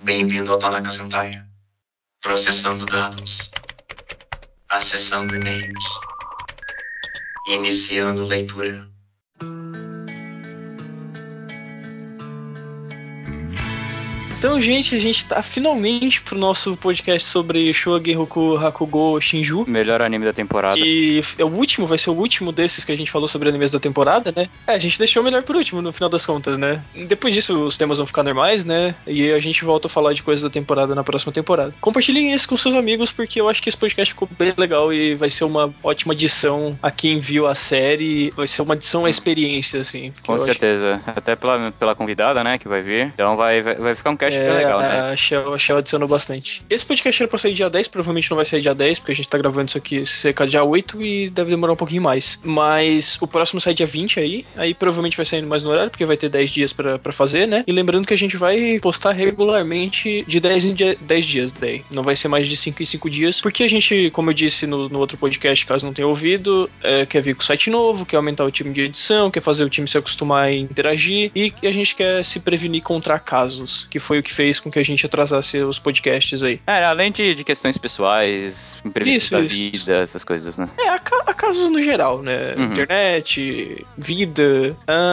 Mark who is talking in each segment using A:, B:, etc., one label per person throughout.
A: Bem-vindo ao Tanaka Sentai. Processando dados. Acessando e-mails. Iniciando leitura.
B: Então, gente, a gente tá finalmente pro nosso podcast sobre Shogen Hakugo Shinju.
C: Melhor anime da temporada.
B: Que é o último, vai ser o último desses que a gente falou sobre animes da temporada, né? A gente deixou o melhor por último, no final das contas, né? Depois disso, os temas vão ficar normais, né? E a gente volta a falar de coisas da temporada na próxima temporada. Compartilhem isso com seus amigos, porque eu acho que esse podcast ficou bem legal e vai ser uma ótima adição a quem viu a série. Vai ser uma adição à experiência, assim.
C: Com certeza. Até pela convidada, né, que vai vir. Então vai ficar um cast bem legal, né?
B: A Shell adicionou bastante. Esse podcast era pra sair dia 10, provavelmente não vai sair dia 10, porque a gente tá gravando isso aqui cerca de dia 8 e deve demorar um pouquinho mais. Mas o próximo sai dia 20 aí provavelmente vai sair mais no horário, porque vai ter 10 dias pra fazer, né? E lembrando que a gente vai postar regularmente de 10 em 10 dias daí. Não vai ser mais de 5 em 5 dias, porque a gente, como eu disse no outro podcast, caso não tenha ouvido, quer vir com o site novo, quer aumentar o time de edição, quer fazer o time se acostumar a interagir e a gente quer se prevenir contra acasos, que foi o que fez com que a gente atrasasse os podcasts aí.
C: Além de questões pessoais, imprevistos da vida, essas coisas, né?
B: Acasos no geral, né? Internet, vida.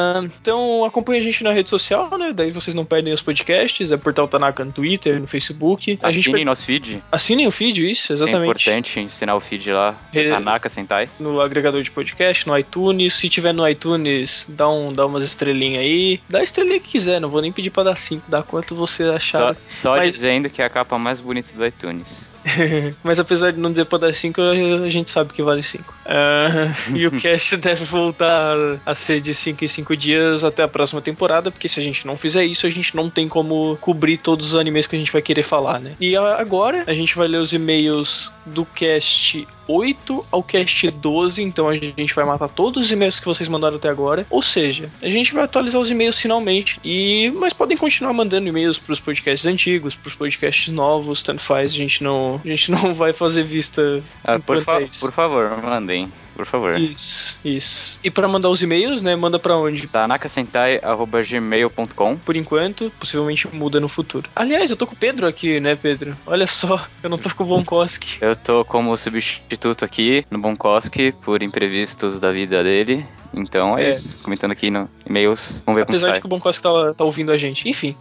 B: Então acompanha a gente na rede social, né? Daí vocês não perdem os podcasts. É Portal Tanaka no Twitter, no Facebook.
C: Assinem nosso feed.
B: Assinem o feed, isso, exatamente.
C: Isso é importante, ensinar o feed lá. Tanaka Sentai.
B: No agregador de podcast, no iTunes. Se tiver no iTunes, dá umas estrelinhas aí. Dá a estrelinha que quiser, não vou nem pedir pra dar 5. Dá quanto você achar.
C: Só dizendo que é a capa mais bonita do iTunes.
B: Mas apesar de não dizer pra dar 5, a gente sabe que vale 5. E o cast deve voltar a ser de 5 em 5 dias até a próxima temporada, porque se a gente não fizer isso, a gente não tem como cobrir todos os animes que a gente vai querer falar, né? E agora a gente vai ler os e-mails do cast 8 ao cast 12, então a gente vai matar todos os e-mails que vocês mandaram até agora. Ou seja, a gente vai atualizar os e-mails finalmente. Mas podem continuar mandando e-mails pros podcasts antigos, pros podcasts novos, tanto faz, a gente não vai fazer vista.
C: Por favor, mandem. Por favor.
B: Isso. E pra mandar os e-mails, né, manda pra onde?
C: tanakasentai@gmail.com.
B: Por enquanto, possivelmente muda no futuro. Aliás, eu tô com o Pedro aqui, né, Pedro? Olha só, eu não tô com o Bonkoski.
C: Eu tô como substituto aqui no Bonkoski por imprevistos da vida dele. Então é isso. Comentando aqui no e-mails. Vamos ver como sai.
B: Apesar de que o Bonkoski tá ouvindo a gente. Enfim,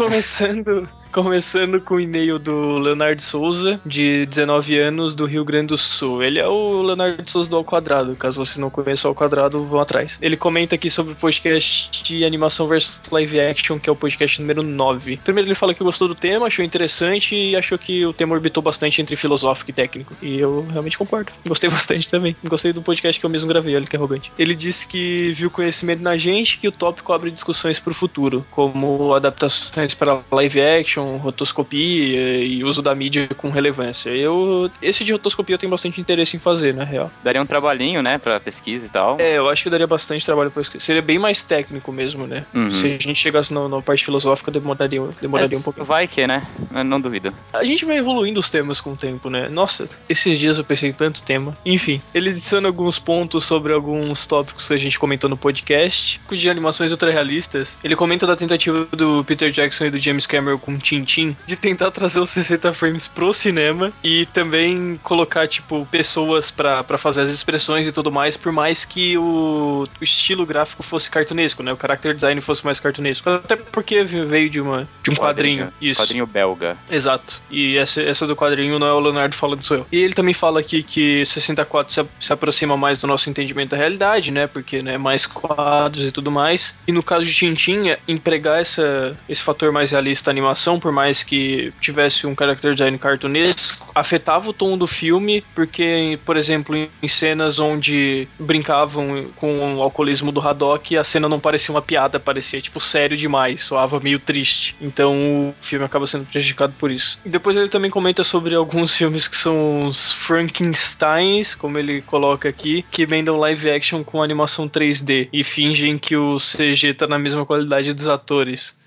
B: Começando com o e-mail do Leonardo Souza, de 19 anos, do Rio Grande do Sul. Ele é o Leonardo Souza do Ao Quadrado. Caso vocês não conheçam o Ao Quadrado, vão atrás. Ele comenta aqui sobre o podcast de animação versus live action, que é o podcast número 9. Primeiro ele fala que gostou do tema, achou interessante e achou que o tema orbitou bastante entre filosófico e técnico. E eu realmente concordo. Gostei bastante também. Gostei do podcast que eu mesmo gravei, olha que arrogante. Ele disse que viu conhecimento na gente, que o tópico abre discussões pro futuro, como adaptações para live action, rotoscopia e uso da mídia com relevância. Esse de rotoscopia eu tenho bastante interesse em fazer, na real.
C: Daria um trabalhinho, né, pra pesquisa e tal.
B: Eu acho que daria bastante trabalho pra pesquisa. Seria bem mais técnico mesmo, né? Se a gente chegasse na parte filosófica, demoraria um pouquinho.
C: Vai que, né? Não duvido.
B: A gente vai evoluindo os temas com o tempo, né? Nossa, esses dias eu pensei em tanto tema. Enfim, ele adiciona alguns pontos sobre alguns tópicos que a gente comentou no podcast. De animações ultra-realistas, ele comenta da tentativa do Peter Jackson e do James Cameron com Tintin de tentar trazer os 60 frames pro cinema e também colocar, tipo, pessoas pra fazer as expressões e tudo mais, por mais que o estilo gráfico fosse cartunesco, né? O character design fosse mais cartunesco. Até porque veio de um quadrinho. Isso.
C: Quadrinho belga.
B: Exato. E essa do quadrinho não é o Leonardo falando, sou eu. E ele também fala aqui que 64 se aproxima mais do nosso entendimento da realidade, né? Porque, né, mais quadros e tudo mais. E no caso de Tintin, empregar esse fator mais realista da animação, por mais que tivesse um character design cartunesco, afetava o tom do filme, porque, por exemplo, em cenas onde brincavam com o alcoolismo do Haddock, a cena não parecia uma piada, parecia, tipo, sério demais, soava meio triste. Então o filme acaba sendo prejudicado por isso. E depois ele também comenta sobre alguns filmes que são os Frankensteins, como ele coloca aqui, que emendam live action com animação 3D e fingem que o CG tá na mesma qualidade dos atores.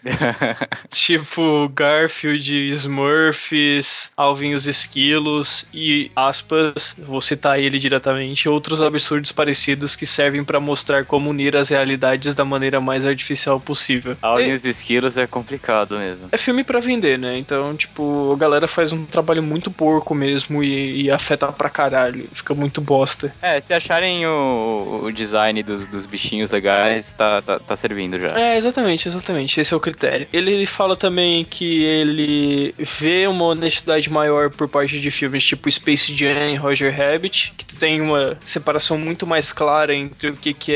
B: Tipo, Garfield, Smurfs, Alvin e os Esquilos e, aspas, vou citar ele diretamente, outros absurdos parecidos que servem pra mostrar como unir as realidades da maneira mais artificial possível.
C: Alvin e os Esquilos é complicado mesmo.
B: É filme pra vender, né? Então, tipo, a galera faz um trabalho muito porco mesmo e afeta pra caralho. Fica muito bosta.
C: Se acharem o design dos bichinhos legais, tá servindo já.
B: Exatamente. Esse é o critério. Ele fala também que ele vê uma honestidade maior por parte de filmes tipo Space Jam e Roger Rabbit, que tem uma separação muito mais clara entre o que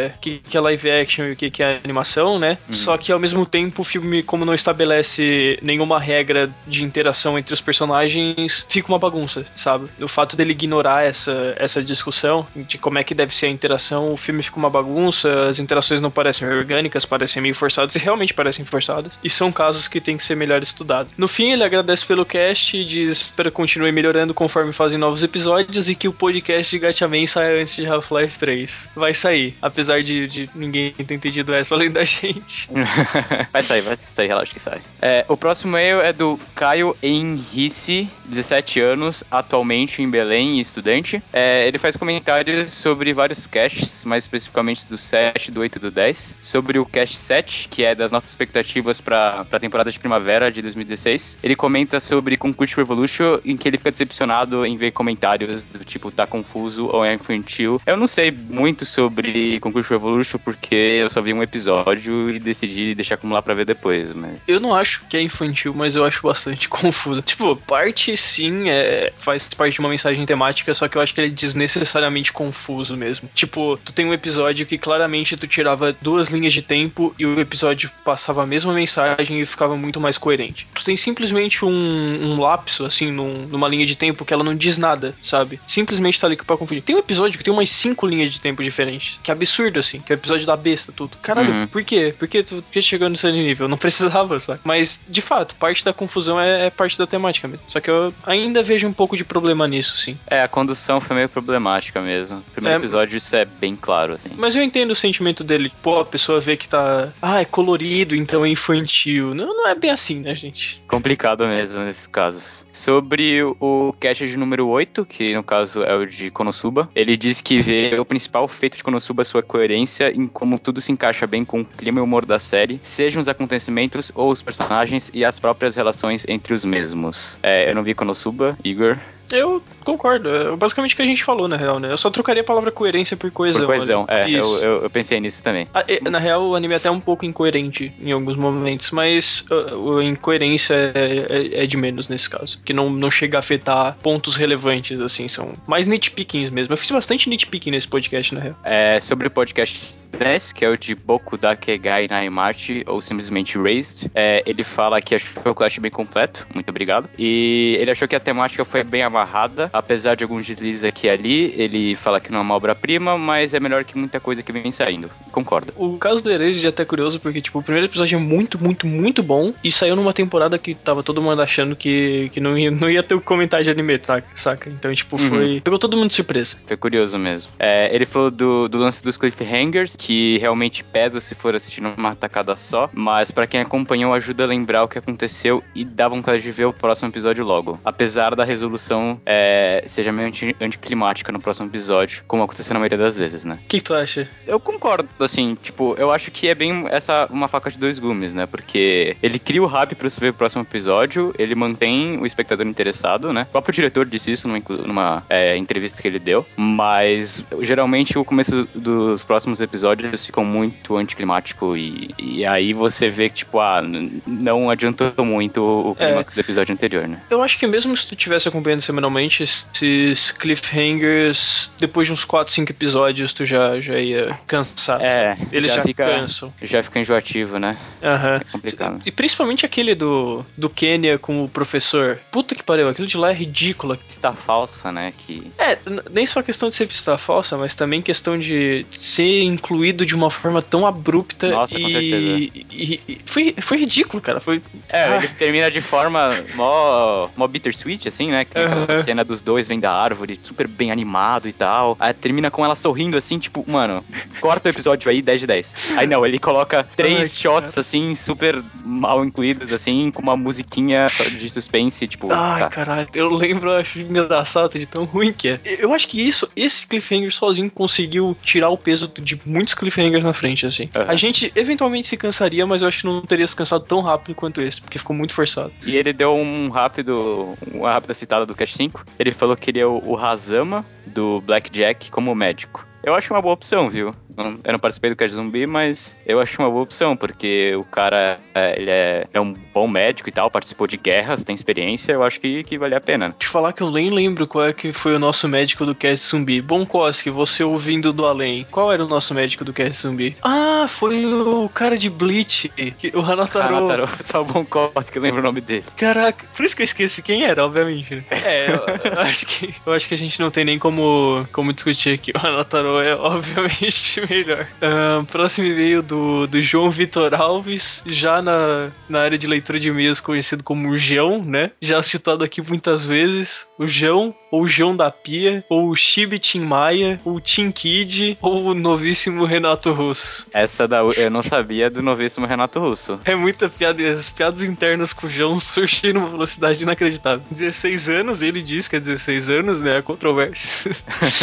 B: é live action e o que é animação, né? Só que ao mesmo tempo o filme, como não estabelece nenhuma regra de interação entre os personagens, fica uma bagunça, sabe? O fato dele ignorar essa discussão de como é que deve ser a interação, o filme fica uma bagunça, as interações não parecem orgânicas, parecem meio forçadas e realmente parecem forçadas, e são casos que tem que ser melhor estudados. No fim, ele agradece pelo cast e diz: espero que continue melhorando conforme fazem novos episódios e que o podcast de Gatchaman saia antes de Half-Life 3. Vai sair, apesar de ninguém ter entendido essa além da gente.
C: Vai sair, relaxa que sai. O próximo e-mail é do Caio Henrice, 17 anos, atualmente em Belém e estudante. Ele faz comentários sobre vários casts, mais especificamente do 7, do 8 e do 10. Sobre o cast 7, que é das nossas expectativas pra temporada de primavera de 2016. Ele comenta sobre Concurso Revolution, em que ele fica decepcionado em ver comentários do tipo, tá confuso ou é infantil. Eu não sei muito sobre Concurso Revolution, porque eu só vi um episódio e decidi deixar acumular pra ver depois, mas...
B: Eu não acho que é infantil, mas eu acho bastante confuso. Tipo, parte sim faz parte de uma mensagem temática, só que eu acho que ele é desnecessariamente confuso mesmo. Tipo, tu tem um episódio que claramente tu tirava 2 linhas de tempo e o episódio passava a mesma mensagem e ficava muito mais coerente. Tu tem simplesmente um lapso, assim, numa linha de tempo que ela não diz nada, sabe? Simplesmente tá ali pra confundir. Tem um episódio que tem umas 5 linhas de tempo diferentes, que é absurdo, assim, que é o episódio da besta, tudo. Caralho, por quê? Por que tu chegou nesse nível? Não precisava, sabe? Mas, de fato, parte da confusão é parte da temática mesmo. Só que eu ainda vejo um pouco de problema nisso, sim.
C: A condução foi meio problemática mesmo. No primeiro episódio isso é bem claro, assim.
B: Mas eu entendo o sentimento dele. Pô, a pessoa vê que tá... é colorido, então é infantil. Não é bem assim, né, gente?
C: Complicado mesmo nesses casos. Sobre o cast de número 8, que no caso é o de Konosuba, ele diz que vê o principal feito de Konosuba sua coerência em como tudo se encaixa bem com o clima e o humor da série, sejam os acontecimentos ou os personagens e as próprias relações entre os mesmos. Eu não vi Konosuba, Igor.
B: Eu concordo. É basicamente o que a gente falou, na real, né? Eu só trocaria a palavra coerência por coesão.
C: Por coesão,
B: Isso.
C: eu pensei nisso também.
B: Na real, o anime é até um pouco incoerente em alguns momentos, mas a incoerência é de menos nesse caso. Que não chega a afetar pontos relevantes, assim, são mais nitpickings mesmo. Eu fiz bastante nitpicking nesse podcast, na real.
C: Sobre o podcast 10, que é o de Boku Dakegai Naimachi, ou simplesmente Raised, ele fala que achou o cast bem completo, muito obrigado, e ele achou que a temática foi bem amarrada, apesar de alguns deslizes aqui e ali. Ele fala que não é uma obra-prima, mas é melhor que muita coisa que vem saindo. Concordo.
B: O caso do Erased é até curioso, porque, tipo, o primeiro episódio é muito, muito, muito bom, e saiu numa temporada que tava todo mundo achando que não ia ter o comentário de anime, saca? Então, tipo, pegou todo mundo de surpresa.
C: Foi curioso mesmo. Ele falou do lance dos cliffhangers, que realmente pesa se for assistir numa tacada só, mas pra quem acompanhou ajuda a lembrar o que aconteceu e dá vontade de ver o próximo episódio logo. Apesar da resolução seja meio anticlimática no próximo episódio, como aconteceu na maioria das vezes, né?
B: O que tu acha?
C: Eu concordo, assim, tipo, eu acho que é bem uma faca de dois gumes, né? Porque ele cria o hype pra você ver o próximo episódio, ele mantém o espectador interessado, né? O próprio diretor disse isso numa entrevista que ele deu, mas geralmente o começo dos próximos episódios ficam muito anticlimático e aí você vê que, tipo, não adiantou muito o clímax do episódio anterior, né?
B: Eu acho que mesmo se tu estivesse acompanhando semanalmente, esses cliffhangers, depois de uns 4, 5 episódios, tu já ia cansar. Eles já cansam.
C: Já fica enjoativo, né?
B: Aham.
C: É complicado.
B: E principalmente aquele do Quênia com o professor. Puta que pariu, aquilo de lá é ridículo.
C: Está falsa, né? Que...
B: Nem só questão de ser pista falsa, mas também questão de ser incluído concluído de uma forma tão abrupta.
C: Nossa, com certeza.
B: E foi ridículo, cara.
C: Ele termina de forma mó bittersweet, assim, né? Que tem aquela cena dos dois vendo a árvore, super bem animado e tal. Aí termina com ela sorrindo, assim, tipo, mano, corta o episódio aí, 10 de 10. Aí não, ele coloca 3 shots, assim, super mal incluídos, assim, com uma musiquinha de suspense, tipo...
B: Ai, caralho, eu lembro, eu acho engraçado de tão ruim que é. Eu acho que esse cliffhanger sozinho conseguiu tirar o peso de muitos cliffhangers na frente, assim. A gente eventualmente se cansaria, mas eu acho que não teria se cansado tão rápido quanto esse, porque ficou muito forçado.
C: E ele deu uma rápida citada do Cast 5. Ele falou que queria o Hazama do Blackjack como médico. Eu acho uma boa opção, viu? Eu não participei do Cast Zumbi, mas eu acho uma boa opção, porque o cara, ele é um bom médico e tal, participou de guerras, tem experiência, eu acho que vale a pena.
B: Te falar que eu nem lembro qual é que foi o nosso médico do Cast Zumbi. Bonkoski, você ouvindo do além, qual era o nosso médico do Cast Zumbi? Ah, foi o cara de Bleach, o Hanataro.
C: Hanataro, só o Bonkoski, eu lembro o nome dele.
B: Caraca, por isso que eu esqueci quem era, obviamente. Eu acho que a gente não tem nem como discutir aqui. O Hanataro é obviamente melhor. Próximo e-mail do João Vitor Alves, já na área de leitura de e-mails conhecido como João, né? Já citado aqui muitas vezes. O João, ou o João da Pia, ou o Chibi Tim Maia, ou o Tim Kid, ou o novíssimo Renato Russo.
C: Eu não sabia do novíssimo Renato Russo.
B: É muita piada, as piadas internas com o João surgiram numa velocidade inacreditável. 16 anos, ele diz que é 16 anos, né? É controvérsia.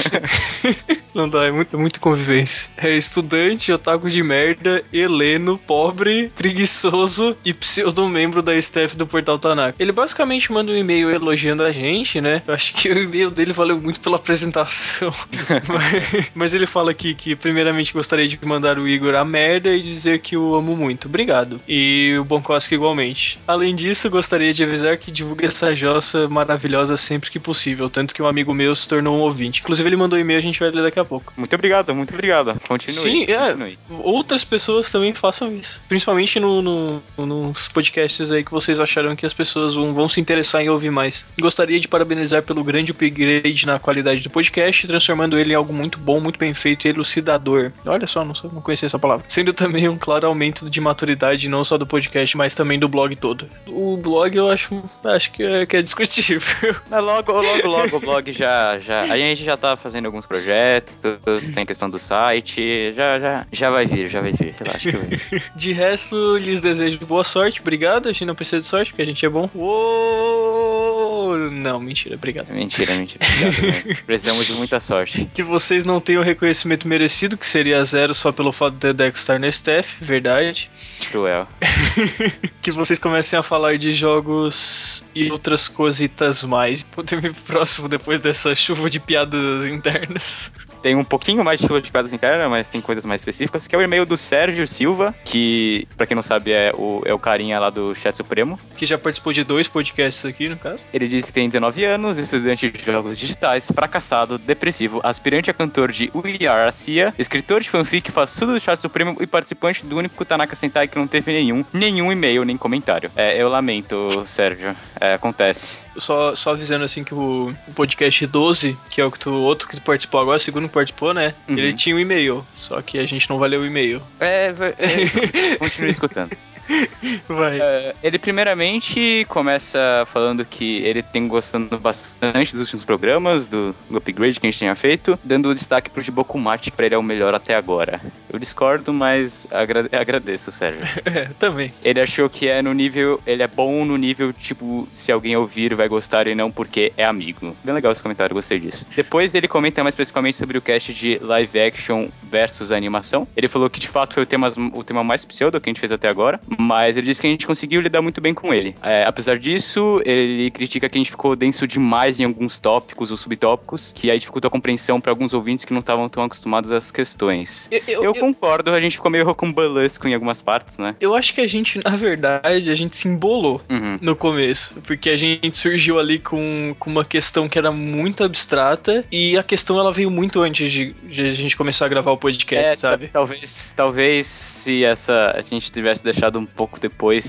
B: Não dá, é muito convivência. É estudante, otaku de merda, heleno, pobre, preguiçoso e pseudo-membro da staff do Portal Tanaka. Ele basicamente manda um e-mail elogiando a gente, né? Eu acho que o e-mail dele valeu muito pela apresentação. mas ele fala aqui que primeiramente gostaria de mandar o Igor a merda e dizer que o amo muito. Obrigado. E o Bonkoski igualmente. Além disso, gostaria de avisar que divulga essa jossa maravilhosa sempre que possível, tanto que um amigo meu se tornou um ouvinte. Inclusive ele mandou um e-mail, a gente vai ler daqui a pouco.
C: Muito obrigado. Continue.
B: Sim,
C: continue.
B: Outras pessoas também façam isso. Principalmente nos podcasts aí que vocês acharam que as pessoas vão se interessar em ouvir mais. Gostaria de parabenizar pelo grande upgrade na qualidade do podcast, transformando ele em algo muito bom, muito bem feito e elucidador. Olha só, não conhecia essa palavra. Sendo também um claro aumento de maturidade, não só do podcast, mas também do blog todo. O blog eu acho que é discutível.
C: Mas logo o blog já... A gente já tá fazendo alguns projetos, tem questão do site, já vai vir, relaxa que vai vir.
B: De resto, lhes desejo boa sorte, obrigado, a gente não precisa de sorte, porque a gente é bom. Uou! Não, mentira, obrigado.
C: Mentira, obrigado, né? Precisamos de muita sorte.
B: Que vocês não tenham o reconhecimento merecido, que seria 0 só pelo fato de Dex estar no staff, verdade.
C: Cruel.
B: Que vocês comecem a falar de jogos e outras cositas mais. Podemos ir pro próximo depois dessa chuva de piadas internas.
C: Tem um pouquinho mais de chuva de piadas internas, mas tem coisas mais específicas, que é o e-mail do Sérgio Silva, que, pra quem não sabe, é o carinha lá do Chat Supremo.
B: Que já participou de 2 podcasts aqui, no caso.
C: Ele diz que tem 19 anos, estudante de jogos digitais, fracassado, depressivo, aspirante a cantor de We Are a Cia, escritor de fanfic, faz tudo do Chat Supremo e participante do único Tanaka Sentai que não teve nenhum e-mail, nem comentário. Eu lamento, Sérgio. Acontece.
B: Só avisando assim que o podcast 12, que é o outro que tu participou agora, o segundo que participou, né? Uhum. Ele tinha um e-mail, só que a gente não vai ler o e-mail.
C: Continue escutando.
B: Vai.
C: Ele primeiramente começa falando que ele tem gostando bastante dos últimos programas, do upgrade que a gente tinha feito, dando destaque pro Jibokumachi, pra ele é o melhor até agora. Eu discordo, mas agradeço, Sérgio.
B: Também.
C: Ele achou que ele é bom no nível, tipo, se alguém ouvir vai gostar e não porque é amigo. Bem legal esse comentário, gostei disso. Depois ele comenta mais especificamente sobre o cast de live action versus animação. Ele falou que de fato foi o tema mais pseudo que a gente fez até agora, mas ele disse que a gente conseguiu lidar muito bem com ele. Apesar disso, ele critica que a gente ficou denso demais em alguns tópicos ou subtópicos, que aí dificulta a compreensão para alguns ouvintes que não estavam tão acostumados às questões. Eu concordo, a gente ficou meio rocambolesco em algumas partes, né?
B: Eu acho que a gente, na verdade, a gente se embolou no começo, porque a gente surgiu ali com uma questão que era muito abstrata e a questão ela veio muito antes de a gente começar a gravar o podcast, sabe?
C: Talvez se a gente tivesse deixado um pouco depois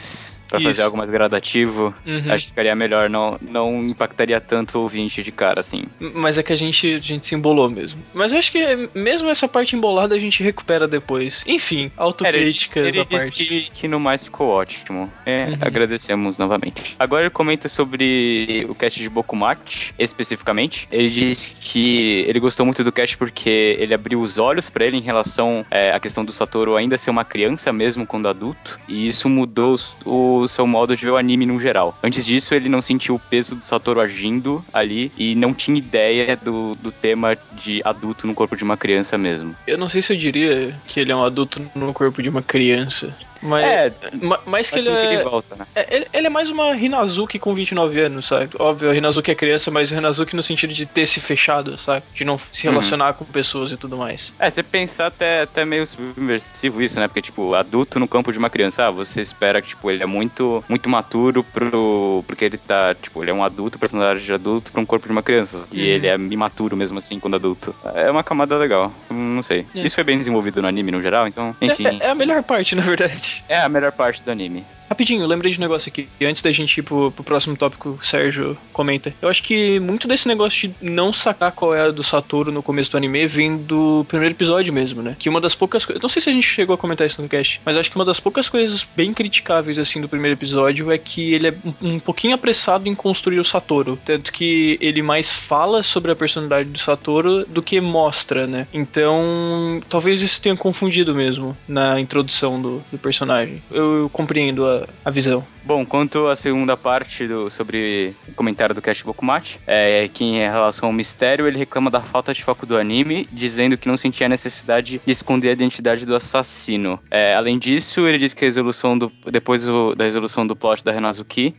C: pra fazer
B: Isso.
C: algo mais gradativo,
B: Uhum.
C: acho que ficaria melhor, não impactaria tanto o ouvinte de cara, assim.
B: Mas é que a gente se embolou mesmo. Mas eu acho que mesmo essa parte embolada a gente recupera depois. Enfim, autocríticas
C: Ele
B: à
C: disse
B: parte.
C: que no mais ficou ótimo.
B: Uhum.
C: Agradecemos novamente. Agora ele comenta sobre o cast de Bokumachi, especificamente. Ele disse que ele gostou muito do cast porque ele abriu os olhos pra ele em relação à questão do Satoru ainda ser uma criança mesmo quando adulto, e isso mudou o seu modo de ver o anime no geral. Antes disso, ele não sentiu o peso do Satoru agindo ali e não tinha ideia do tema de adulto no corpo de uma criança mesmo.
B: Eu não sei se eu diria que ele é um adulto no corpo de uma criança. Mas, mais que
C: mas
B: ele
C: como que ele
B: é.
C: volta, né?
B: Ele é mais uma Hinazuki com 29 anos, sabe? Óbvio, a Hinazuki é criança, mas o Hinazuki no sentido de ter se fechado, sabe? De não se relacionar com pessoas e tudo mais.
C: Você pensar até meio subversivo isso, né? Porque, tipo, adulto no campo de uma criança, você espera que, tipo, ele é muito maturo porque ele tá, tipo, ele é um adulto, personagem de adulto pra um corpo de uma criança. E ele é imaturo mesmo assim quando adulto. É uma camada legal, não sei. Isso foi bem desenvolvido no anime no geral, então, enfim.
B: É a melhor parte, na verdade.
C: É a melhor parte do anime.
B: Rapidinho, eu lembrei de um negócio aqui. E antes da gente ir pro próximo tópico, o Sérgio comenta. Eu acho que muito desse negócio de não sacar qual é a do Satoru no começo do anime vem do primeiro episódio mesmo, né? Que uma das poucas coisas. Não sei se a gente chegou a comentar isso no cast, mas acho que uma das poucas coisas bem criticáveis, assim, do primeiro episódio é que ele é um pouquinho apressado em construir o Satoru. Tanto que ele mais fala sobre a personalidade do Satoru do que mostra, né? Então, talvez isso tenha confundido mesmo na introdução do personagem. Eu compreendo a visão.
C: Bom, quanto à segunda parte sobre o comentário do Cast Bokumachi, que em relação ao mistério, ele reclama da falta de foco do anime, dizendo que não sentia a necessidade de esconder a identidade do assassino. Além disso, ele diz que depois da resolução do plot da Renazuki,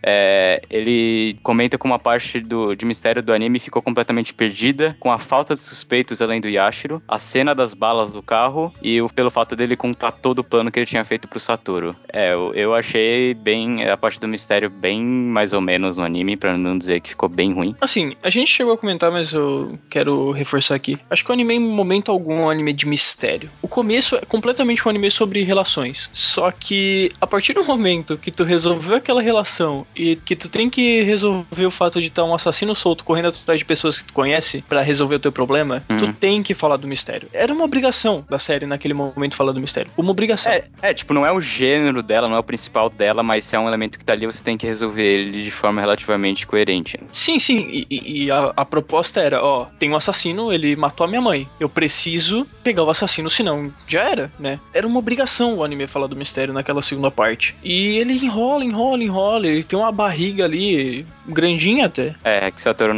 C: ele comenta como a parte de mistério do anime ficou completamente perdida, com a falta de suspeitos além do Yashiro, a cena das balas do carro e pelo fato dele contar todo o plano que ele tinha feito pro Satoru. Eu achei bem a parte do mistério bem mais ou menos no anime, pra não dizer que ficou bem ruim.
B: Assim, a gente chegou a comentar, mas eu quero reforçar aqui. Acho que o anime, em momento algum, é um anime de mistério. O começo é completamente um anime sobre relações. Só que, a partir do momento que tu resolveu aquela relação e que tu tem que resolver o fato de estar um assassino solto correndo atrás de pessoas que tu conhece pra resolver o teu problema, tu tem que falar do mistério. Era uma obrigação da série naquele momento falar do mistério. Uma obrigação.
C: Tipo, não é o gênero dela, não é o principal dela, mas se é um elemento que tá ali, você tem que resolver ele de forma relativamente coerente.
B: Sim, sim. E a proposta era, tem um assassino, ele matou a minha mãe. Eu preciso pegar o assassino, senão já era, né? Era uma obrigação o anime falar do mistério naquela segunda parte. E ele enrola. Ele tem uma barriga ali, grandinha até.
C: Que o Satoru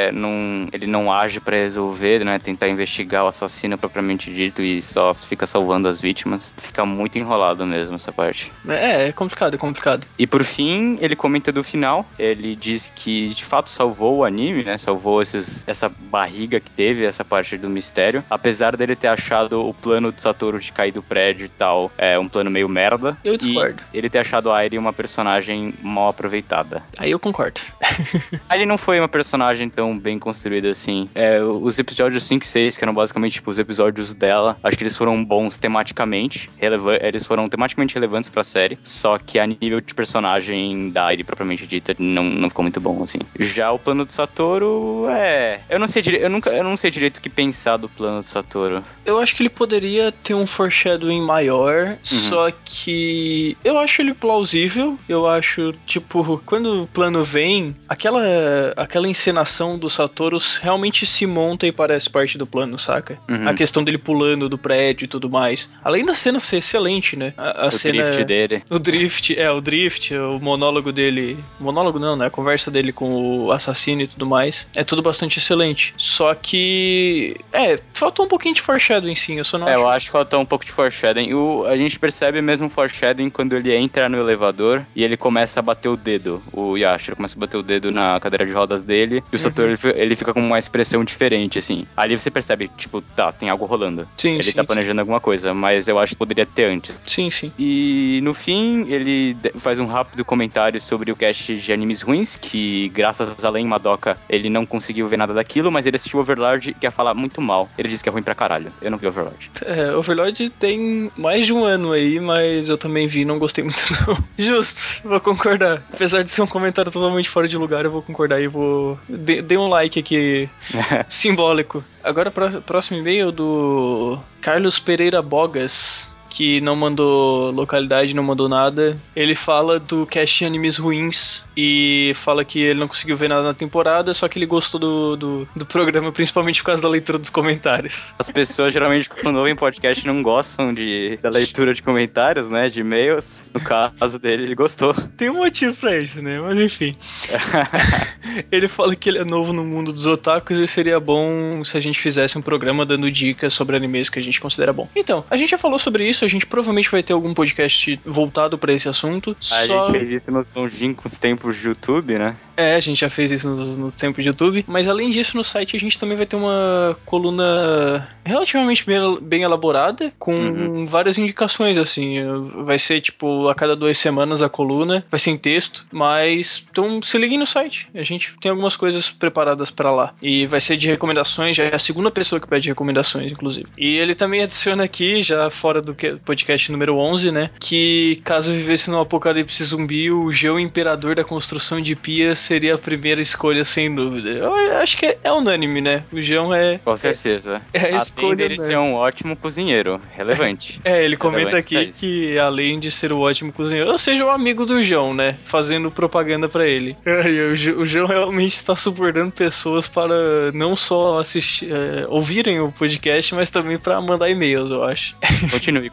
C: ele não age pra resolver, né? Tentar investigar o assassino propriamente dito e só fica salvando as vítimas. Fica muito enrolado mesmo essa parte.
B: É complicado.
C: E por fim, ele comenta do final. Ele diz que de fato salvou o anime, né? Salvou essa barriga que teve, essa parte do mistério. Apesar dele ter achado o plano do Satoru de cair do prédio e tal, um plano meio merda.
B: Eu discordo.
C: E ele ter achado a Airi uma personagem mal aproveitada.
B: Aí eu concordo.
C: A Airi não foi uma personagem tão bem construída assim. Os episódios 5 e 6, que eram basicamente tipo, os episódios dela, acho que eles foram bons tematicamente. Eles foram tematicamente relevantes pra série. Só que a nível de personagem da Airi propriamente dita, não ficou muito bom, assim. Já o plano do Satoru, eu não sei direito, eu não sei direito o que pensar do plano do Satoru.
B: Eu acho que ele poderia ter um foreshadowing maior, só que eu acho ele plausível. Eu acho, tipo, quando o plano vem, aquela encenação do Satoru realmente se monta e parece parte do plano, saca? A questão dele pulando do prédio e tudo mais. Além da cena ser excelente, né? A cena...
C: drift dele.
B: O drift, o monólogo dele. Monólogo não, né? A conversa dele com o assassino e tudo mais. É tudo bastante excelente. Só que. Faltou um pouquinho de foreshadowing, sim. Eu só não acho.
C: Eu acho que faltou um pouco de foreshadowing. A gente percebe mesmo foreshadowing quando ele entra no elevador e ele começa a bater o dedo. O Yashiro começa a bater o dedo na cadeira de rodas dele. E o Satoru, ele fica com uma expressão diferente, assim. Ali você percebe, tipo, tem algo rolando.
B: Sim,
C: ele tá planejando alguma coisa, mas eu acho que poderia ter antes.
B: Sim.
C: E no fim, ele faz um rápido comentário sobre o cast de animes ruins, que graças a Len Madoka ele não conseguiu ver nada daquilo, mas ele assistiu Overlord e quer falar muito mal. Ele disse que é ruim pra caralho. Eu não vi Overlord.
B: Overlord tem mais de um ano aí, mas eu também vi e não gostei muito não. Justo, vou concordar. Apesar de ser um comentário totalmente fora de lugar, eu vou concordar e vou... Dê um like aqui, simbólico. Agora, próximo e-mail do Carlos Pereira Bogas, que não mandou localidade, não mandou nada. Ele fala do cast de animes ruins e fala que ele não conseguiu ver nada na temporada, só que ele gostou do programa, principalmente por causa da leitura dos comentários.
C: As pessoas geralmente, quando ouvem podcast, não gostam da leitura de comentários, né? De e-mails. No caso dele, ele gostou.
B: Tem um motivo pra isso, né? Mas enfim. Ele fala que ele é novo no mundo dos otakus e seria bom se a gente fizesse um programa dando dicas sobre animes que a gente considera bom. Então, a gente já falou sobre isso, a gente provavelmente vai ter algum podcast voltado pra esse assunto.
C: A gente fez isso nos longínquos tempos de YouTube, né?
B: A gente já fez isso nos tempos de YouTube. Mas além disso, no site a gente também vai ter uma coluna relativamente bem elaborada, com várias indicações, assim. Vai ser, tipo, a cada 2 semanas a coluna, vai ser em texto, mas... Então, se liguem no site. A gente tem algumas coisas preparadas pra lá. E vai ser de recomendações, já é a segunda pessoa que pede recomendações, inclusive. E ele também adiciona aqui, já fora do podcast número 11, né, que caso vivesse num apocalipse zumbi, o Geo Imperador da construção de pias seria a primeira escolha, sem dúvida. Eu acho que é unânime, né? O Geão
C: Com certeza.
B: é a escolha,
C: Além dele ser um ótimo cozinheiro, relevante.
B: ele comenta
C: Relevante
B: aqui que além de ser um ótimo cozinheiro, ou seja, um amigo do João, né? Fazendo propaganda pra ele. O João realmente está subornando pessoas para não só assistir, ouvirem o podcast, mas também pra mandar e-mails, eu acho.
C: Continue.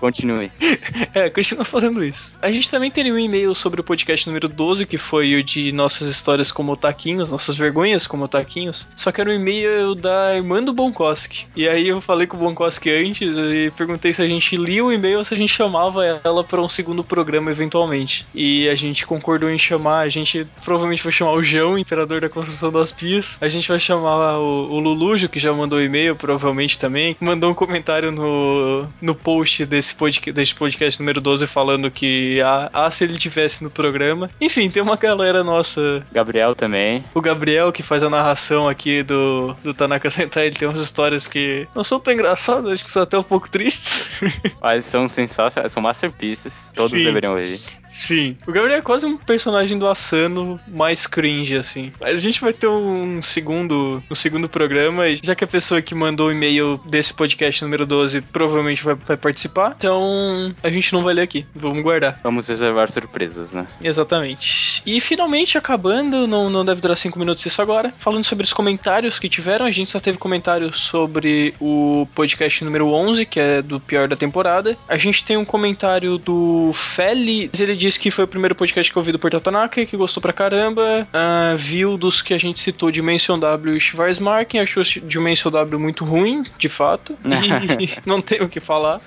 B: Continua fazendo isso. A gente também teria um e-mail sobre o podcast número 12, que foi o de nossas histórias como otaquinhos, nossas vergonhas como otaquinhos. Só que era um e-mail da irmã do Bonkoski. E aí eu falei com o Bonkoski antes e perguntei se a gente lia o e-mail ou se a gente chamava ela para um segundo programa eventualmente. E a gente concordou em chamar, a gente provavelmente vai chamar o João, Imperador da Construção das Pias. A gente vai chamar o Lulujo, que já mandou e-mail, provavelmente também. Mandou um comentário no post desse podcast número 12 falando que se ele tivesse no programa. Enfim, tem uma galera nossa.
C: Gabriel também.
B: O Gabriel, que faz a narração aqui do Tanaka Sentai, ele tem umas histórias que não são tão engraçadas, acho que são até um pouco tristes.
C: Mas são sensacionais, são masterpieces. Todos deveriam ouvir.
B: Sim. O Gabriel é quase um personagem do Asano mais cringe, assim. Mas a gente vai ter um segundo programa, já que a pessoa que mandou o e-mail desse podcast número 12 provavelmente vai participar. Então, a gente não vai ler aqui. Vamos guardar.
C: Vamos reservar surpresas, né?
B: Exatamente. E finalmente, acabando, não deve durar 5 minutos isso agora, falando sobre os comentários que tiveram, a gente só teve comentários sobre o podcast número 11, que é do pior da temporada. A gente tem um comentário do Feli, ele disse que foi o primeiro podcast que eu ouvi do Portal Tanaka e que gostou pra caramba. Viu dos que a gente citou Dimension W e Schwarzmarken, achou Dimension W muito ruim, de fato. E não tem o que falar.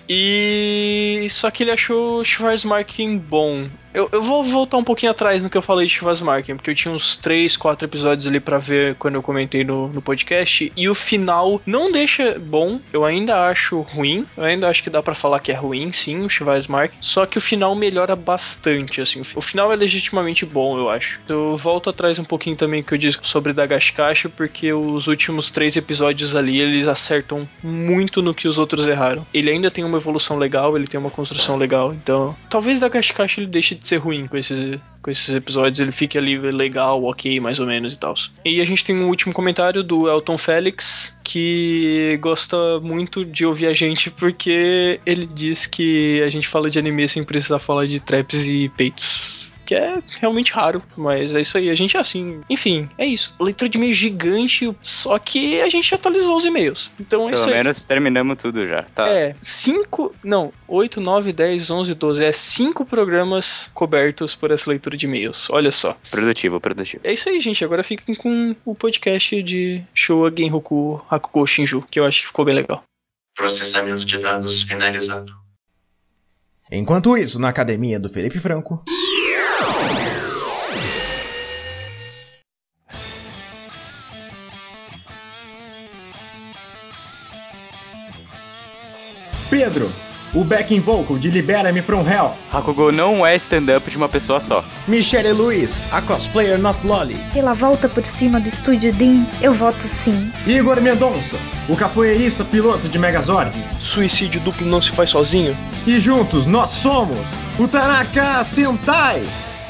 B: E só que ele achou Schwarzmarken bom. Eu vou voltar um pouquinho atrás no que eu falei de Schwarzmarken, porque eu tinha uns 3, 4 episódios ali pra ver quando eu comentei no podcast, e o final não deixa bom, eu ainda acho ruim, eu ainda acho que dá pra falar que é ruim, sim, o Schwarzmarken, só que o final melhora bastante, assim, o final é legitimamente bom, eu acho. Eu volto atrás um pouquinho também que eu disse sobre Dagashikashi, porque os últimos 3 episódios ali, eles acertam muito no que os outros erraram. Ele ainda tem uma evolução legal, ele tem uma construção legal, então talvez Dagashikashi ele deixe de ser ruim com esses episódios, ele fique ali legal, ok, mais ou menos e tal. E a gente tem um último comentário do Elton Félix, que gosta muito de ouvir a gente porque ele diz que a gente fala de anime sem precisar falar de traps e peitos. Que é realmente raro, mas é isso aí, a gente é assim. Enfim, é isso. Leitura de e-mail gigante, só que a gente atualizou os e-mails. Então é isso aí.
C: Pelo menos terminamos tudo já, tá?
B: 8, 9, 10, 11, 12. 5 programas cobertos por essa leitura de e-mails. Olha só.
C: Produtivo.
B: É isso aí, gente. Agora fiquem com o podcast de Showa Genroku Hakugo Shinju, que eu acho que ficou bem legal.
A: Processamento de dados finalizado.
D: Enquanto isso, na academia do Felipe Franco... Pedro, o backing vocal de Libera-me from Hell.
C: Hakugo não é stand-up de uma pessoa só.
D: Michelle Luiz, a cosplayer Not Lolly.
E: Pela volta por cima do Estúdio Dean, eu voto sim.
D: Igor Mendonça, o capoeirista piloto de Megazord.
B: Suicídio duplo não se faz sozinho.
D: E juntos nós somos o Tanaka Sentai.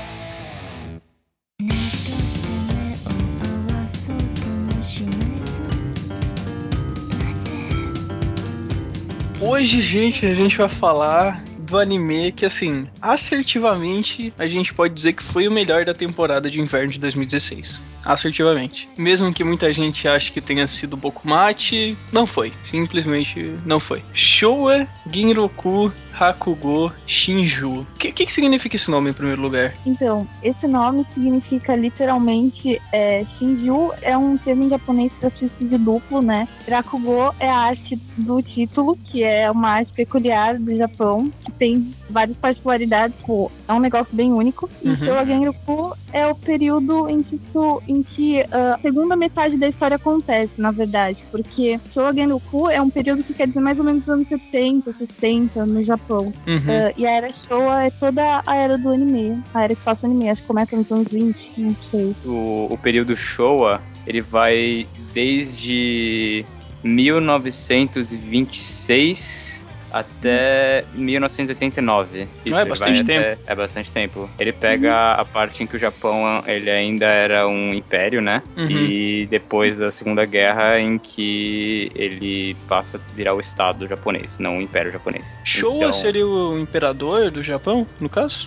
B: Hoje, gente, a gente vai falar do anime que, assim, assertivamente a gente pode dizer que foi o melhor da temporada de inverno de 2016. Assertivamente. Mesmo que muita gente ache que tenha sido Bokumate, não foi. Simplesmente não foi. Showa Ginroku Hakugo Shinju. O que significa esse nome em primeiro lugar?
F: Então, esse nome significa literalmente Shinju é um termo em japonês para suicídio duplo, né? Rakugo é a arte do título, que é uma arte peculiar do Japão, que tem várias particularidades, é um negócio bem único. E Showa Genroku é o período em que a segunda metade da história acontece, na verdade, porque Showa Genroku é um período que quer dizer mais ou menos os anos 70, 60 no Japão. E a era Showa é toda a era do anime, a era espaço anime, acho que começa nos anos 20, não sei.
C: O período Showa, ele vai desde 1926 até 1989. Isso,
B: é bastante tempo.
C: É bastante tempo. Ele pega a parte em que o Japão ele ainda era um império, né? E depois da Segunda Guerra, em que ele passa a virar o Estado japonês, não o Império japonês.
B: Showa
C: então,
B: seria o imperador do Japão, no caso?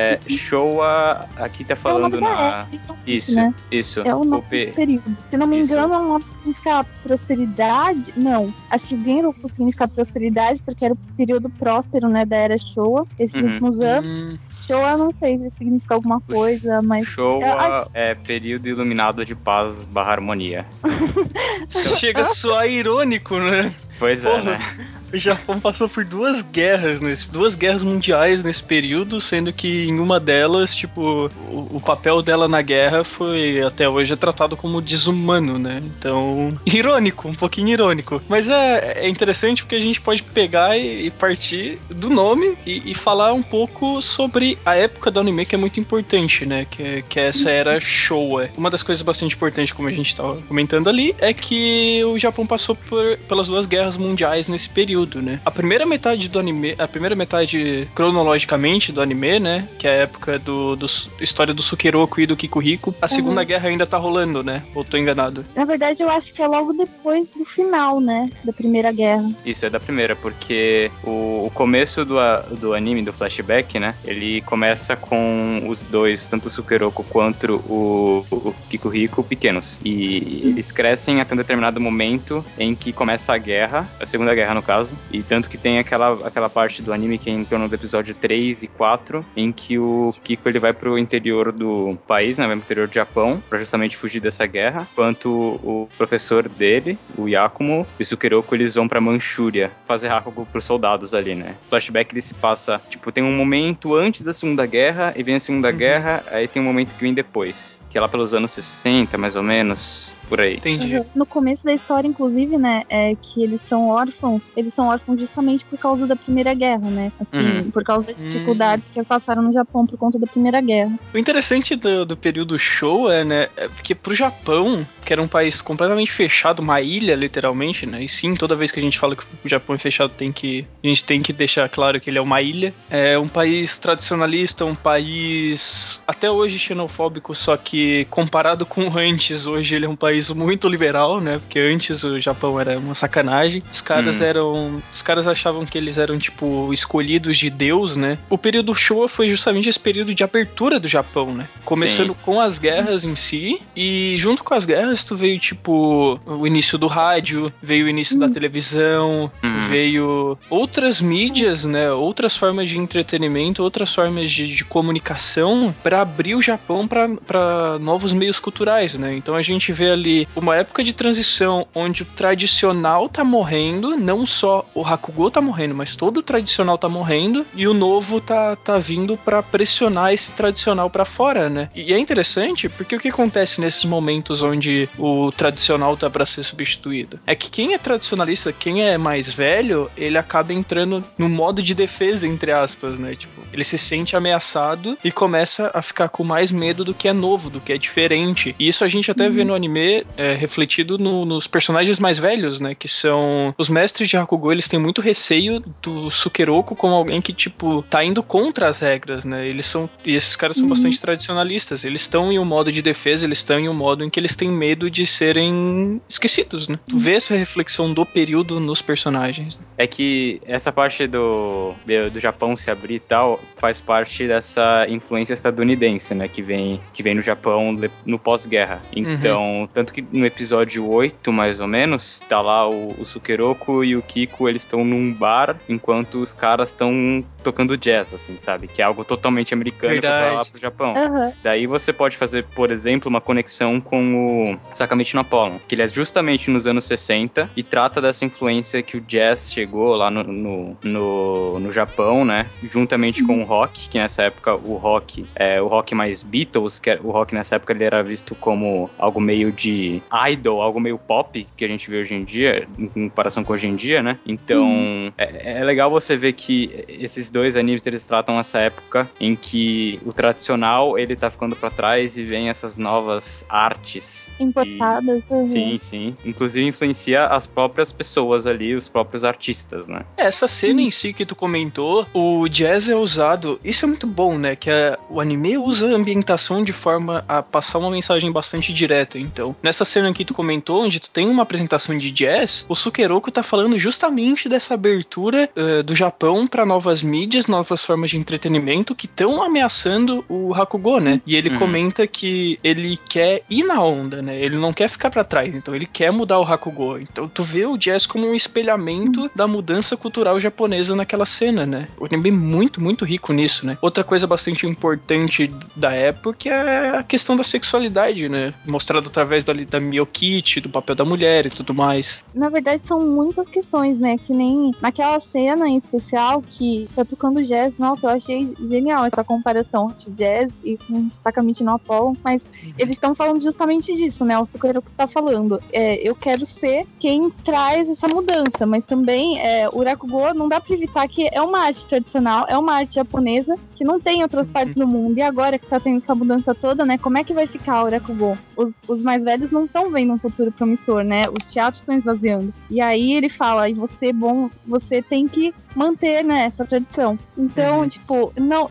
C: Showa, aqui tá falando
F: na...
C: Isso,
F: né?
C: isso.
F: É o nome do período. Se não me engano, é um nome que significa prosperidade. Não, acho que Genroku significa prosperidade, porque era o período próspero, né, da era Showa, esses últimos anos. Showa, não sei se significa alguma coisa, mas...
C: Showa é período iluminado de paz / harmonia.
B: Chega a soar irônico, né?
C: Pois é, né?
B: O Japão passou por duas guerras mundiais nesse período, sendo que em uma delas, tipo, o papel dela na guerra foi, até hoje, tratado como desumano, né? Então, irônico, um pouquinho irônico. Mas é interessante porque a gente pode pegar e partir do nome e falar um pouco sobre a época do anime, que é muito importante, né? Que essa era Showa. Uma das coisas bastante importantes, como a gente estava comentando ali, é que o Japão passou pelas duas guerras mundiais nesse período, né? A primeira metade do anime, a primeira metade cronologicamente do anime, né? Que é a época do história do Sukeroku e do Kikuhiko. A Segunda Guerra ainda tá rolando, né? Ou tô enganado?
F: Na verdade, eu acho que é logo depois do final, né? Da Primeira Guerra.
C: Isso, é da primeira, porque o começo do anime, do flashback, né? Ele começa com os dois, tanto o Sukeroku quanto o Kikuhiko, pequenos. E eles crescem até um determinado momento em que começa a guerra, a Segunda Guerra no caso, e tanto que tem aquela parte do anime que é em torno do episódio 3 e 4, em que o Kiko ele vai pro interior do país, né, vai pro interior do Japão, pra justamente fugir dessa guerra, enquanto o professor dele, o Yakumo, e o Sukeroku, eles vão pra Manchúria fazer Hakugo pros soldados ali, né. O flashback ele se passa, tipo, tem um momento antes da Segunda Guerra, e vem a Segunda Guerra, aí tem um momento que vem depois, que é lá pelos anos 60, mais ou menos, por aí.
B: Entendi.
F: No começo da história, inclusive, né, é que eles são órfãos justamente por causa da Primeira Guerra, né? Assim, por causa das dificuldades que passaram no Japão por conta da Primeira Guerra.
B: O interessante do período Showa, né, é porque pro Japão, que era um país completamente fechado, uma ilha, literalmente, né? E sim, toda vez que a gente fala que o Japão é fechado, a gente tem que deixar claro que ele é uma ilha. É um país tradicionalista, um país até hoje xenofóbico, só que comparado com antes, hoje ele é um país muito liberal, né? Porque antes o Japão era uma sacanagem. Os caras achavam que eles eram, tipo, escolhidos de Deus, né? O período Showa foi justamente esse período de abertura do Japão, né? Começando com as guerras em si, e junto com as guerras tu veio, tipo, o início do rádio, veio o início da televisão, veio outras mídias, né? Outras formas de entretenimento, outras formas de comunicação pra abrir o Japão pra novos meios culturais, né? Então a gente vê ali uma época de transição onde o tradicional tá morrendo, não só só o Hakugo tá morrendo, mas todo o tradicional tá morrendo e o novo tá vindo pra pressionar esse tradicional pra fora, né? E é interessante porque o que acontece nesses momentos onde o tradicional tá pra ser substituído? É que quem é tradicionalista, quem é mais velho, ele acaba entrando no modo de defesa, entre aspas, né? Tipo, ele se sente ameaçado e começa a ficar com mais medo do que é novo, do que é diferente. E isso a gente até vê no anime refletido nos personagens mais velhos, né? Que são os mestres de Hakugo, eles têm muito receio do Sukeroku como alguém que, tipo, tá indo contra as regras, né? E esses caras são bastante tradicionalistas. Eles estão em um modo de defesa, eles estão em um modo em que eles têm medo de serem esquecidos, né? Tu vê essa reflexão do período nos personagens.
C: É que essa parte do Japão se abrir e tal faz parte dessa influência estadunidense, né? Que vem no Japão no pós-guerra. Então, tanto que no episódio 8, mais ou menos, tá lá o Sukeroku e o Kiko, eles estão num bar enquanto os caras estão tocando jazz, assim, sabe? Que é algo totalmente americano pra lá pro Japão. Daí você pode fazer, por exemplo, uma conexão com o Sakamichi no Apollon, que ele é justamente nos anos 60 e trata dessa influência que o jazz chegou lá no Japão, né? Juntamente com o rock, que nessa época o rock mais Beatles, que o rock nessa época ele era visto como algo meio de idol, algo meio pop, que a gente vê hoje em dia, em comparação com hoje em dia, né? Então, é legal você ver que esses dois animes, eles tratam essa época em que o tradicional, ele tá ficando pra trás e vem essas novas artes.
F: Importadas.
C: Sim. Inclusive influencia as próprias pessoas ali, os próprios artistas, né?
B: Essa cena em si que tu comentou, o jazz é usado, isso é muito bom, né? Que o anime usa a ambientação de forma a passar uma mensagem bastante direta. Então, nessa cena que tu comentou, onde tu tem uma apresentação de jazz, o Sukeroku tá falando justamente dessa abertura do Japão para novas mídias, novas formas de entretenimento que estão ameaçando o Hakugo, né? E ele comenta que ele quer ir na onda, né? Ele não quer ficar para trás, então ele quer mudar o Hakugo. Então tu vê o jazz como um espelhamento da mudança cultural japonesa naquela cena, né? O anime é muito, muito rico nisso, né? Outra coisa bastante importante da época é a questão da sexualidade, né? Mostrado através da Miyokichi, do papel da mulher e tudo mais.
F: Na verdade, são muitas questões, né? Que nem naquela cena em especial que tá tocando jazz. Nossa, eu achei genial essa comparação de jazz e com Sakamichi no Apollon. Mas eles estão falando justamente disso, né? O Sukeroku tá falando. Eu quero ser quem traz essa mudança, mas também o Rakugo não dá pra evitar que é uma arte tradicional, é uma arte japonesa que não tem em outras partes do mundo. E agora que tá tendo essa mudança toda, né? Como é que vai ficar o Rakugo? Os mais velhos não estão vendo um futuro promissor, né? Os teatros estão esvaziando. E aí ele fala, e você tem que manter, né, essa tradição. Então, tipo, não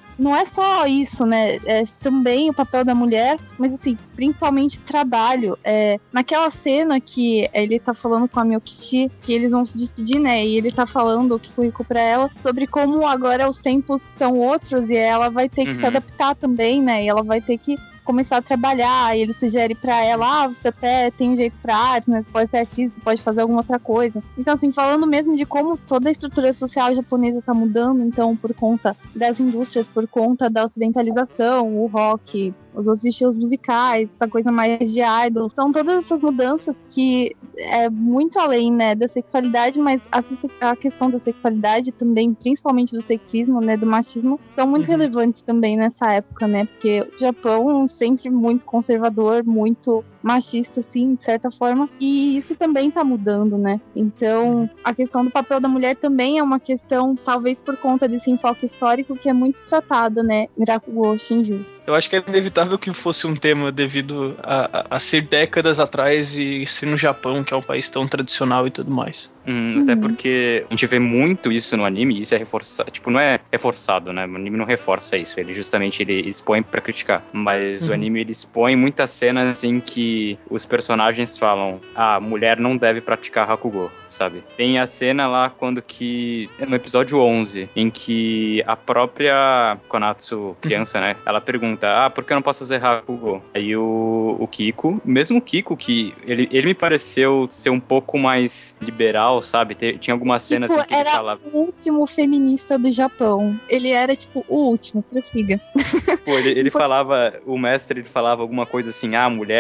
F: é só isso, né? É também o papel da mulher, mas assim, principalmente trabalho. Naquela cena que ele tá falando com a Miyokichi, que eles vão se despedir, né? E ele tá falando o Kikuiko pra ela sobre como agora os tempos são outros e ela vai ter que se adaptar também, né? E ela vai ter que começar a trabalhar, e ele sugere pra ela, você até tem um jeito pra arte, né? Você pode ser artista, você pode fazer alguma outra coisa. Então, assim, falando mesmo de como toda a estrutura social japonesa tá mudando, então, por conta das indústrias, por conta da ocidentalização, o rock, os outros estilos musicais, essa coisa mais de idol, são todas essas mudanças que é muito além, né, da sexualidade, mas a questão da sexualidade também, principalmente do sexismo, né, do machismo, são muito relevantes também nessa época, né, porque o Japão sempre muito conservador, muito machista, assim, de certa forma, e isso também tá mudando, né, então a questão do papel da mulher também é uma questão, talvez por conta desse enfoque histórico, que é muito tratada, né, em Rakugo Shinju.
B: Eu acho que é inevitável que fosse um tema devido a ser décadas atrás e ser no Japão, que é um país tão tradicional e tudo mais.
C: Até porque a gente vê muito isso no anime, e isso é reforçado, tipo, não é reforçado, né? O anime não reforça isso, ele expõe pra criticar. Mas o anime, ele expõe muitas cenas em que os personagens falam, a mulher não deve praticar Hakugo, sabe? Tem a cena lá quando que, no episódio 11, em que a própria Konatsu, criança, né? Ela pergunta, por que eu não posso fazer Hakugo? Aí o Kiko, mesmo o Kiko, que ele me pareceu ser um pouco mais liberal, sabe? Tinha algumas cenas
F: tipo,
C: em que ele falava...
F: o último feminista do Japão. Ele era, tipo, o último, prossiga.
C: Pô, ele falava, o mestre, ele falava alguma coisa assim, a mulher tem que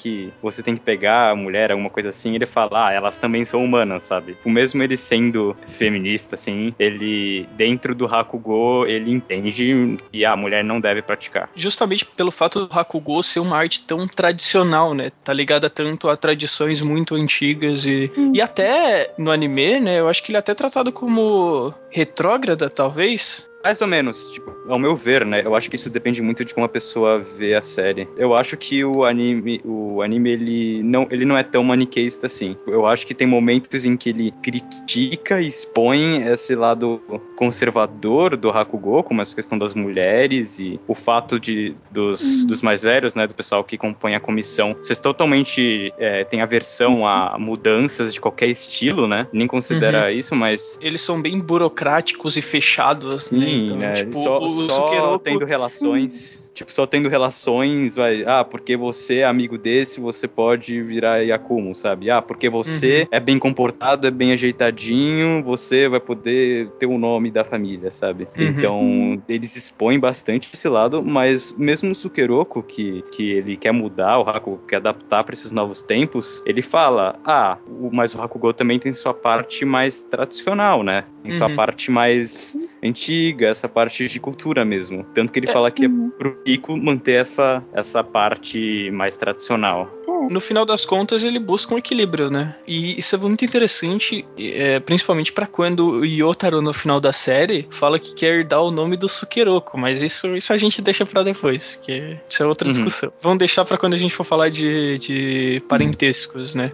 C: que você tem que pegar a mulher, alguma coisa assim, ele fala, elas também são humanas, sabe? O mesmo ele sendo feminista, assim, ele, dentro do Hakugo, ele entende que a mulher não deve praticar.
B: Justamente pelo fato do Hakugo ser uma arte tão tradicional, né? Tá ligada tanto a tradições muito antigas e até no anime, né? Eu acho que ele é até tratado como retrógrada, talvez.
C: Mais ou menos, tipo, ao meu ver, né? Eu acho que isso depende muito de como a pessoa vê a série. Eu acho que o anime ele não é tão maniqueísta assim. Eu acho que tem momentos em que ele critica e expõe esse lado conservador do Hakugo, como essa questão das mulheres e o fato dos mais velhos, né, do pessoal que compõe a comissão, vocês totalmente têm aversão a mudanças de qualquer estilo, né? Nem considera isso, mas
B: eles são bem burocráticos e fechados,
C: sim,
B: né? Então,
C: né?
B: tipo,
C: Só
B: o Sukeroku...
C: tendo relações. Tipo, só tendo relações, vai. Porque você é amigo desse, você pode virar Yakumo, sabe? Porque você é bem comportado, é bem ajeitadinho, você vai poder ter o nome da família, sabe? Então, eles expõem bastante esse lado, mas mesmo o Sukeroku, que ele quer mudar, o Hakugo quer adaptar para esses novos tempos, ele fala: mas o Hakugo também tem sua parte mais tradicional, né? Tem sua parte mais antiga, essa parte de cultura mesmo. Tanto que ele fala que é pro Rico manter essa parte mais tradicional.
B: No final das contas, ele busca um equilíbrio, né? E isso é muito interessante, principalmente pra quando o Yotaro, no final da série, fala que quer dar o nome do Sukeroku, mas isso a gente deixa pra depois, que isso é outra discussão. Vamos deixar pra quando a gente for falar de parentescos, né?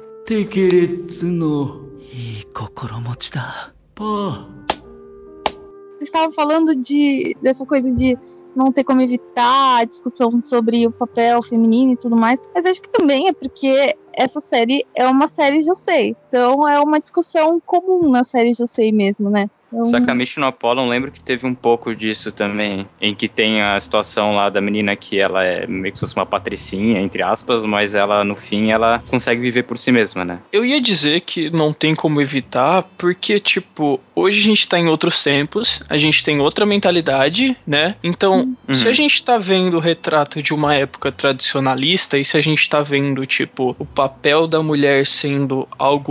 F: Você estava falando dessa coisa de não ter como evitar a discussão sobre o papel feminino e tudo mais, mas acho que também é porque essa série é uma série Josei, então é uma discussão comum na série Josei mesmo, né?
C: Sakamichi no Apollon, lembro que teve um pouco disso também, em que tem a situação lá da menina que ela é meio que se fosse uma patricinha, entre aspas, mas ela, no fim, ela consegue viver por si mesma, né?
B: Eu ia dizer que não tem como evitar, porque, tipo, hoje a gente tá em outros tempos, a gente tem outra mentalidade, né? Então, se a gente tá vendo o retrato de uma época tradicionalista, e se a gente tá vendo, tipo, o papel da mulher sendo algo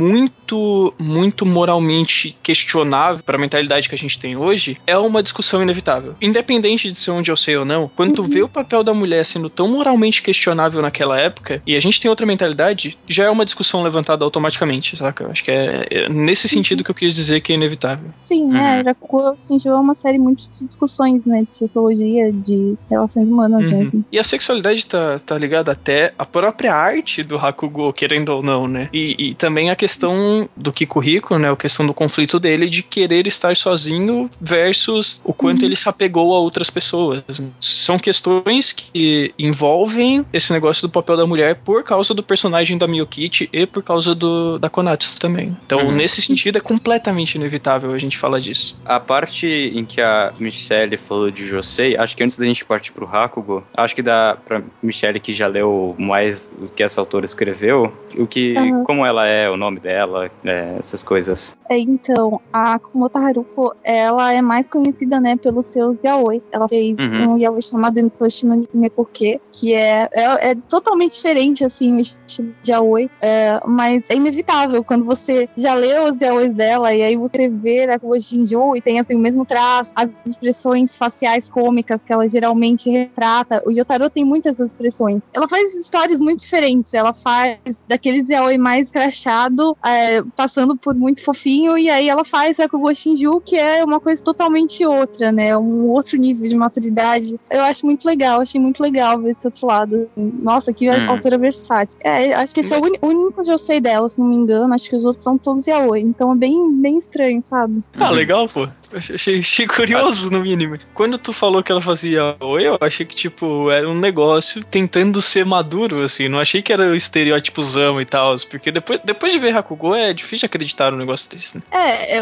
B: muito, muito moralmente questionável para a mentalidade que a gente tem hoje, é uma discussão inevitável. Independente de ser onde eu sei ou não, quando tu vê o papel da mulher sendo tão moralmente questionável naquela época, e a gente tem outra mentalidade, já é uma discussão levantada automaticamente, saca? Eu acho que é nesse sentido que eu quis dizer que é inevitável.
F: Sim, Rakugo Shinjo é uma série muito de discussões, né, de sociologia, de relações humanas mesmo.
B: E a sexualidade tá ligada até à própria arte do Hakugo, querendo ou não, né? E também a questão do Kikuhiko, né? A questão do conflito dele de querer estar sozinho versus o quanto ele se apegou a outras pessoas. São questões que envolvem esse negócio do papel da mulher por causa do personagem da Miyokichi e por causa da Konatsu também. Então, nesse sentido, é completamente inevitável a gente falar disso.
C: A parte em que a Michelle falou de Josei, acho que antes da gente partir pro Hakugo, acho que dá pra Michelle, que já leu mais o que essa autora escreveu, como ela é, o nome dela, essas coisas.
F: Então, a Kumoto Haruko, ela é mais conhecida, né, pelos seus yaoi. Ela fez um yaoi chamado Entoshi no Nekoke, que é totalmente diferente, assim, o estilo de yaoi, mas é inevitável quando você já leu os yaois dela e aí você vê a Kubo Shinju e tem, assim, o mesmo traço, as expressões faciais cômicas que ela geralmente retrata. O Yotaro tem muitas expressões. Ela faz histórias muito diferentes, ela faz daqueles yaoi mais crachado, passando por muito fofinho, e aí ela faz a Kugo Shinju, que é uma coisa totalmente outra, né? Um outro nível de maturidade. Eu acho muito legal, achei muito legal ver esse outro lado. Nossa, que autora versátil. Acho que esse é o único que eu sei dela, se não me engano. Acho que os outros são todos yaoi, então é bem, bem estranho, sabe?
B: Legal, pô. Achei curioso, no mínimo. Quando tu falou que ela fazia oi, eu achei que, tipo, era um negócio tentando ser maduro, assim. Não achei que era o estereótipozão e tal, porque depois de ver Hakugo é difícil acreditar num negócio desse, né?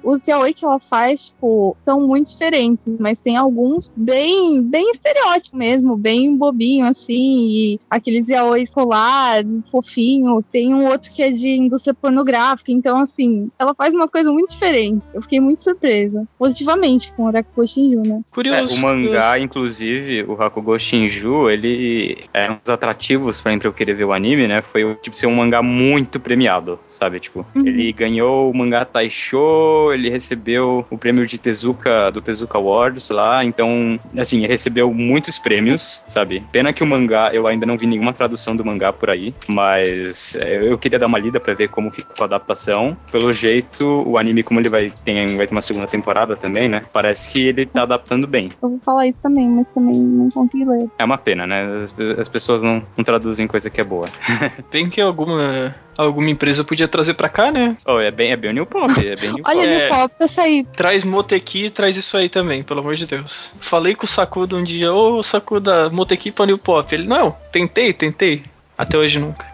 F: os yaoi que ela faz, tipo, são muito diferentes, mas tem alguns bem estereótipos mesmo, bem bobinho, assim, e aqueles yaoi solar, fofinho. Tem um outro que é de indústria pornográfica, então, assim, ela faz uma coisa muito diferente. Eu fiquei muito surpresa, positivamente, com o Rakugo Shinju, né?
C: O mangá, inclusive, o Hakugo Shinju, ele é um dos atrativos pra eu querer ver o anime, né? Foi, tipo, ser um mangá muito premiado, sabe? Tipo, ele ganhou o mangá Taisho, ele recebeu o prêmio de Tezuka, do Tezuka Awards lá, então, assim, ele recebeu muitos prêmios, sabe? Pena que o mangá, eu ainda não vi nenhuma tradução do mangá por aí, mas eu queria dar uma lida pra ver como fica com a adaptação. Pelo jeito, o anime, como ele vai ter uma segunda temporada também, né? Parece que ele tá adaptando bem.
F: Eu vou falar isso também, mas também não consegui ler.
C: É uma pena, né? As pessoas não traduzem coisa que é boa.
B: Bem que alguma empresa podia trazer pra cá, né?
C: É bem o New Pop, é bem New Pop.
F: Olha, New Pop, essa aí.
B: Traz Moteki e traz isso aí também, pelo amor de Deus. Falei com o Sakuda um dia, Sakuda, Moteki pra New Pop. Ele, não, tentei. Até hoje nunca.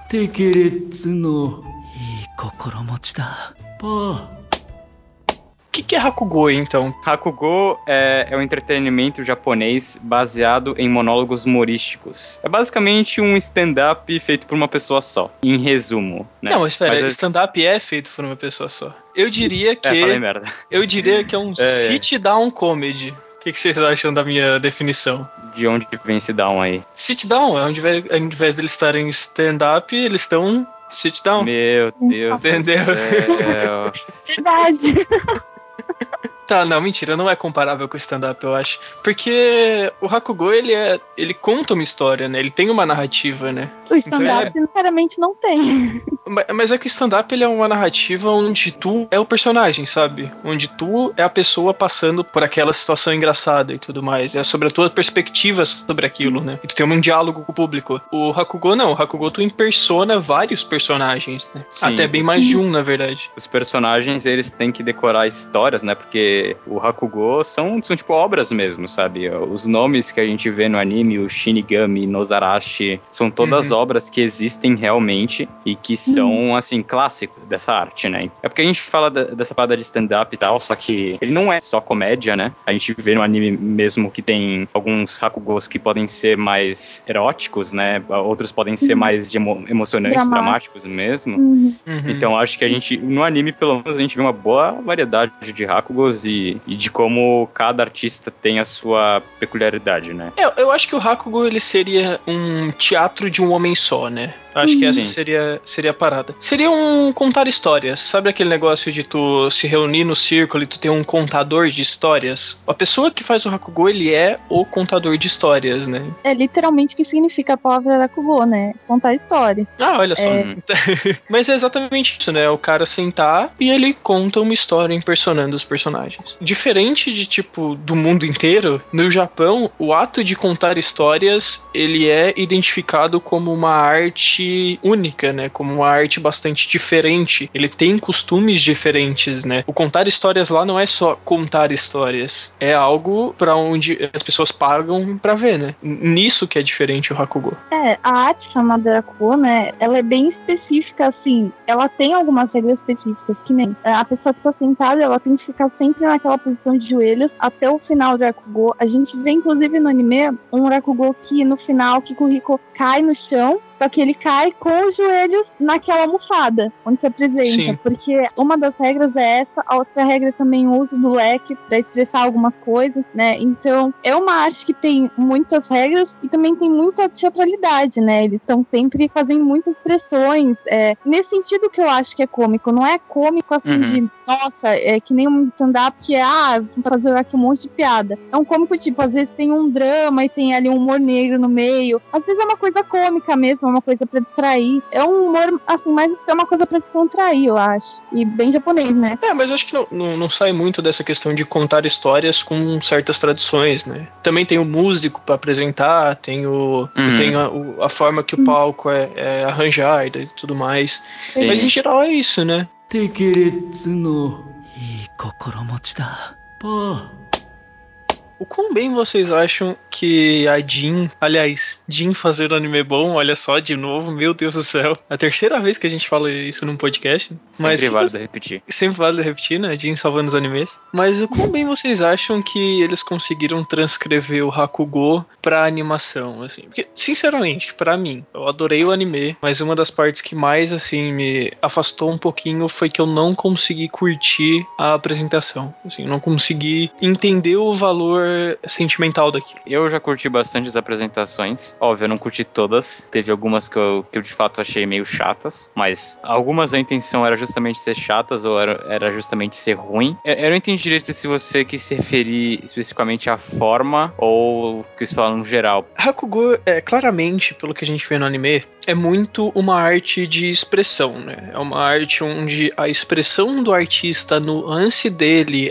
B: O que é Hakugo, então?
C: Hakugo é um entretenimento japonês baseado em monólogos humorísticos. É basicamente um stand-up feito por uma pessoa só, em resumo, né?
B: Não, espera, stand-up é feito por uma pessoa só. Eu diria que...
C: falei merda.
B: Eu diria que é um sit-down comedy. O que vocês acham da minha definição?
C: De onde vem esse down aí?
B: Sit-down, ao invés de eles estarem em stand-up, eles estão sit-down.
C: Meu Deus
B: Entendeu?
C: do céu.
F: Verdade.
B: Tá, não, mentira, não é comparável com o stand-up, eu acho. Porque o Hakugo, ele conta uma história, né? Ele tem uma narrativa, né?
F: O stand-up, sinceramente, não tem.
B: Mas é que o stand-up, ele é uma narrativa onde tu é o personagem, sabe? Onde tu é a pessoa passando por aquela situação engraçada e tudo mais. É sobre a tua perspectiva sobre aquilo, né? E tu tem um diálogo com o público. O Hakugo, não. O Hakugo, tu impersona vários personagens, né?
C: Sim,
B: até bem mais de um, na verdade.
C: Os personagens, eles têm que decorar histórias, né? Porque o Hakugo são tipo obras mesmo, sabe? Os nomes que a gente vê no anime, o Shinigami, Nozarashi, são todas obras que existem realmente e que são, assim, clássicos dessa arte, né? É porque a gente fala dessa parada de stand-up e tal, só que ele não é só comédia, né? A gente vê no anime mesmo que tem alguns Hakugos que podem ser mais eróticos, né? Outros podem ser mais emocionantes, dramáticos mesmo. Então acho que a gente, no anime pelo menos, a gente vê uma boa variedade de Hakugos e de como cada artista tem a sua peculiaridade, né?
B: Eu acho que o Hakugo, ele seria um teatro de um homem só, né? Acho que essa seria a parada. Seria um contar histórias. Sabe aquele negócio de tu se reunir no círculo e tu ter um contador de histórias? A pessoa que faz o Hakugo, ele é o contador de histórias, né?
F: É literalmente o que significa a palavra Hakugo, né? Contar história.
B: Ah, olha só. Mas é exatamente isso, né? É o cara sentar e ele conta uma história impersonando os personagens. Diferente de, tipo, do mundo inteiro, no Japão, o ato de contar histórias, ele é identificado como uma arte única, né? Como uma arte bastante diferente. Ele tem costumes diferentes, né? O contar histórias lá não é só contar histórias. É algo pra onde as pessoas pagam pra ver, né? Nisso que é diferente o Hakugo.
F: A arte chamada Hakugo, né? Ela é bem específica, assim. Ela tem algumas regras específicas, que nem a pessoa que está sentada, ela tem que ficar sempre naquela posição de joelhos até o final do Hakugo. A gente vê, inclusive, no anime, um Hakugo que no final, que o Rico cai no chão, só que ele cai com os joelhos naquela almofada onde se apresenta. Sim. Porque uma das regras é essa, a outra regra é também o uso do leque para expressar algumas coisas, né? Então, é uma arte que tem muitas regras e também tem muita teatralidade, né? Eles estão sempre fazendo muitas expressões. Nesse sentido que eu acho que é cômico. Não é cômico assim de, nossa, é que nem um stand-up que é, vou fazer aqui um monte de piada. É um cômico tipo, às vezes tem um drama e tem ali um humor negro no meio. Às vezes é uma coisa cômica mesmo, uma coisa pra distrair. É um humor, assim, mas é uma coisa pra descontrair, eu acho. E bem japonês, né?
B: Mas eu acho que não sai muito dessa questão de contar histórias com certas tradições, né? Também tem o músico pra apresentar, tem a forma que o palco é arranjado e tudo mais. Sim. Mas em geral é isso, né? O quão bem vocês acham que a Jin, aliás, Jin fazendo anime bom, olha só, de novo, meu Deus do céu. A terceira vez que a gente fala isso num podcast. Mas
C: Sempre válido repetir.
B: Sempre vale repetir, né? Jin salvando os animes. Mas o quão bem vocês acham que eles conseguiram transcrever o Hakugo pra animação, assim? Porque, sinceramente, pra mim, eu adorei o anime, mas uma das partes que mais, assim, me afastou um pouquinho foi que eu não consegui curtir a apresentação. Assim, eu não consegui entender o valor sentimental daquilo.
C: Eu já curti bastante as apresentações. Óbvio, eu não curti todas. Teve algumas que eu de fato achei meio chatas, mas algumas a intenção era justamente ser chatas ou era justamente ser ruim. Eu não entendi direito se você quis se referir especificamente à forma ou quis falar no geral.
B: Hakugo, claramente, pelo que a gente vê no anime, é muito uma arte de expressão, né? É uma arte onde a expressão do artista, a nuance dele,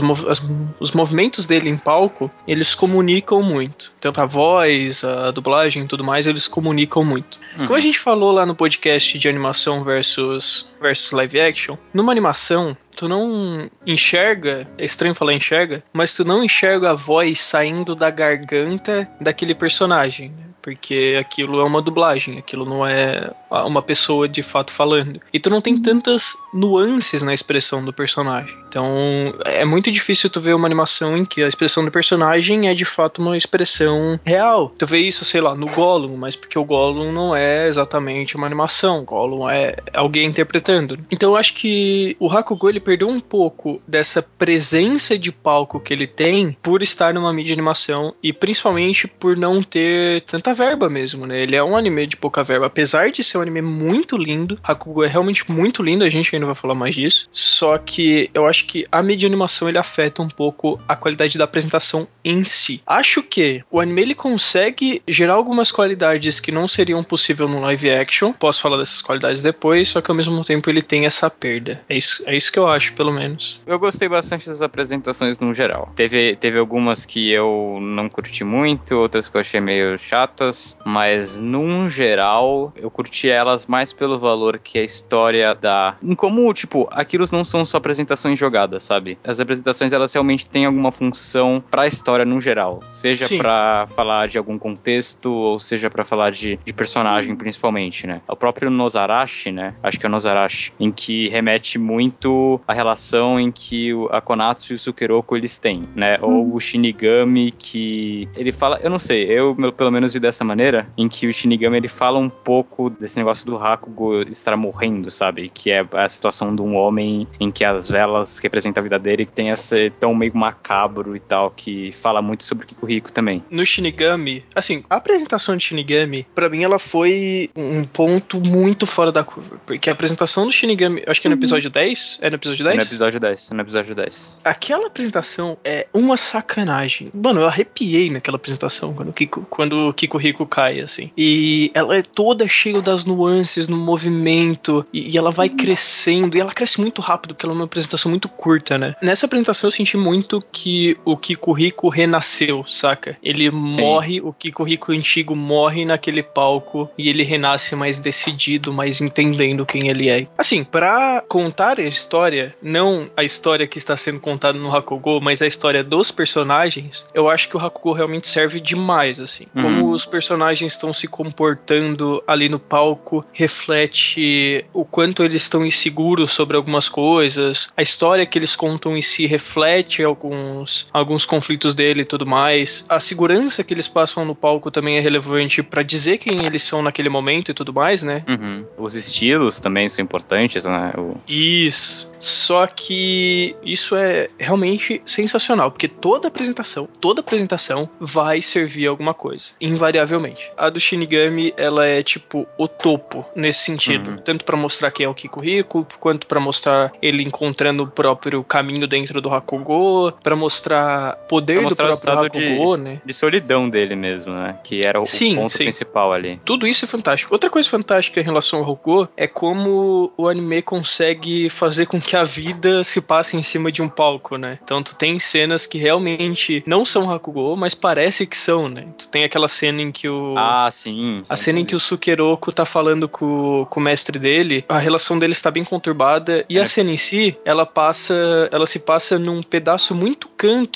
B: os movimentos dele em palco, eles comunicam muito. Tanto a voz, a dublagem e tudo mais, eles comunicam muito. Como a gente falou lá no podcast de animação versus live action, numa animação, tu não enxerga, é estranho falar enxerga, mas tu não enxerga a voz saindo da garganta daquele personagem, né? Porque aquilo é uma dublagem, aquilo não é uma pessoa de fato falando. E tu não tem tantas nuances na expressão do personagem. Então é muito difícil tu ver uma animação em que a expressão do personagem é de fato uma expressão real. Tu vê isso, sei lá, no Gollum, mas porque o Gollum não é exatamente uma animação. O Gollum é alguém interpretando. Então eu acho que o Hakugo, ele perdeu um pouco dessa presença de palco que ele tem por estar numa mídia de animação e principalmente por não ter tanta verba mesmo, né? Ele é um anime de pouca verba, apesar de ser um anime muito lindo. Hakugo é realmente muito lindo, a gente ainda vai falar mais disso. Só que eu acho que a mídia de animação, ele afeta um pouco a qualidade da apresentação em si. Acho que o anime, ele consegue gerar algumas qualidades que não seriam possível no live action. Posso falar dessas qualidades depois, só que ao mesmo tempo ele tem essa perda. É isso que eu acho, pelo menos.
C: Eu gostei bastante das apresentações no geral. Teve algumas que eu não curti muito, outras que eu achei meio chatas, mas num geral eu curti elas mais pelo valor que a história dá. Em como, tipo, aquilo não são só apresentações jogadas, sabe? As apresentações, elas realmente têm alguma função pra história no geral. Seja
B: Sim.
C: pra falar de algum contexto, ou seja pra falar de personagem, principalmente, né? O próprio Nozarashi, né? Acho que é o Nozarashi, em que remete muito à relação em que a Konatsu e o Sukeroku, eles têm, né? Ou o Shinigami, que ele fala, eu não sei, eu pelo menos vi dessa maneira, em que o Shinigami, ele fala um pouco desse negócio do Hakugo estar morrendo, sabe? Que é a situação de um homem em que as velas representam a vida dele, que tem esse tom meio macabro e tal, que fala muito sobre o Kikuhiko também.
B: No Shinigami, assim, a apresentação de Shinigami, pra mim, ela foi um ponto muito fora da curva. Porque a apresentação do Shinigami, acho que é no episódio 10? É no episódio 10?
C: É no episódio 10.
B: Aquela apresentação é uma sacanagem. Mano, eu arrepiei naquela apresentação quando o Kikuhiko cai, assim. E ela é toda cheia das nuances no movimento, e ela vai crescendo, e ela cresce muito rápido, porque ela é uma apresentação muito curta, né? Nessa apresentação eu senti muito que o Kikuhiko renasceu, saca? Ele morre, o Kikuhiko antigo morre naquele palco, e ele renasce mais decidido, mais entendendo quem ele é. Assim, pra contar a história, não a história que está sendo contada no Hakugo, mas a história dos personagens, eu acho que o Hakugo realmente serve demais, assim. Como os personagens estão se comportando ali no palco reflete o quanto eles estão inseguros sobre algumas coisas, a história que eles contam em si reflete alguns conflitos dele e tudo mais, a segurança que eles passam no palco também é relevante pra dizer quem eles são naquele momento e tudo mais, né?
C: Os estilos também são importantes, né?
B: Isso. Só que isso é realmente sensacional, porque toda apresentação vai servir alguma coisa, invariavelmente. A do Shinigami, ela é tipo o topo nesse sentido, tanto pra mostrar quem é o Kikuhiko, quanto pra mostrar ele encontrando o próprio caminho dentro do Hakugo, pra mostrar poder
C: pra mostrar
B: do próprio Hakugo,
C: de,
B: né?
C: de solidão dele mesmo, né? Que era o ponto principal ali.
B: Tudo isso é fantástico. Outra coisa fantástica em relação ao Hakugo é como o anime consegue fazer com que que a vida se passa em cima de um palco, né? Então tu tem cenas que realmente não são Hakugo, mas parece que são, né? Tu tem aquela cena em que
C: Sim.
B: a cena em que o Sukeroku tá falando com o mestre dele, a relação deles tá bem conturbada, e a cena em si, ela se passa num pedaço muito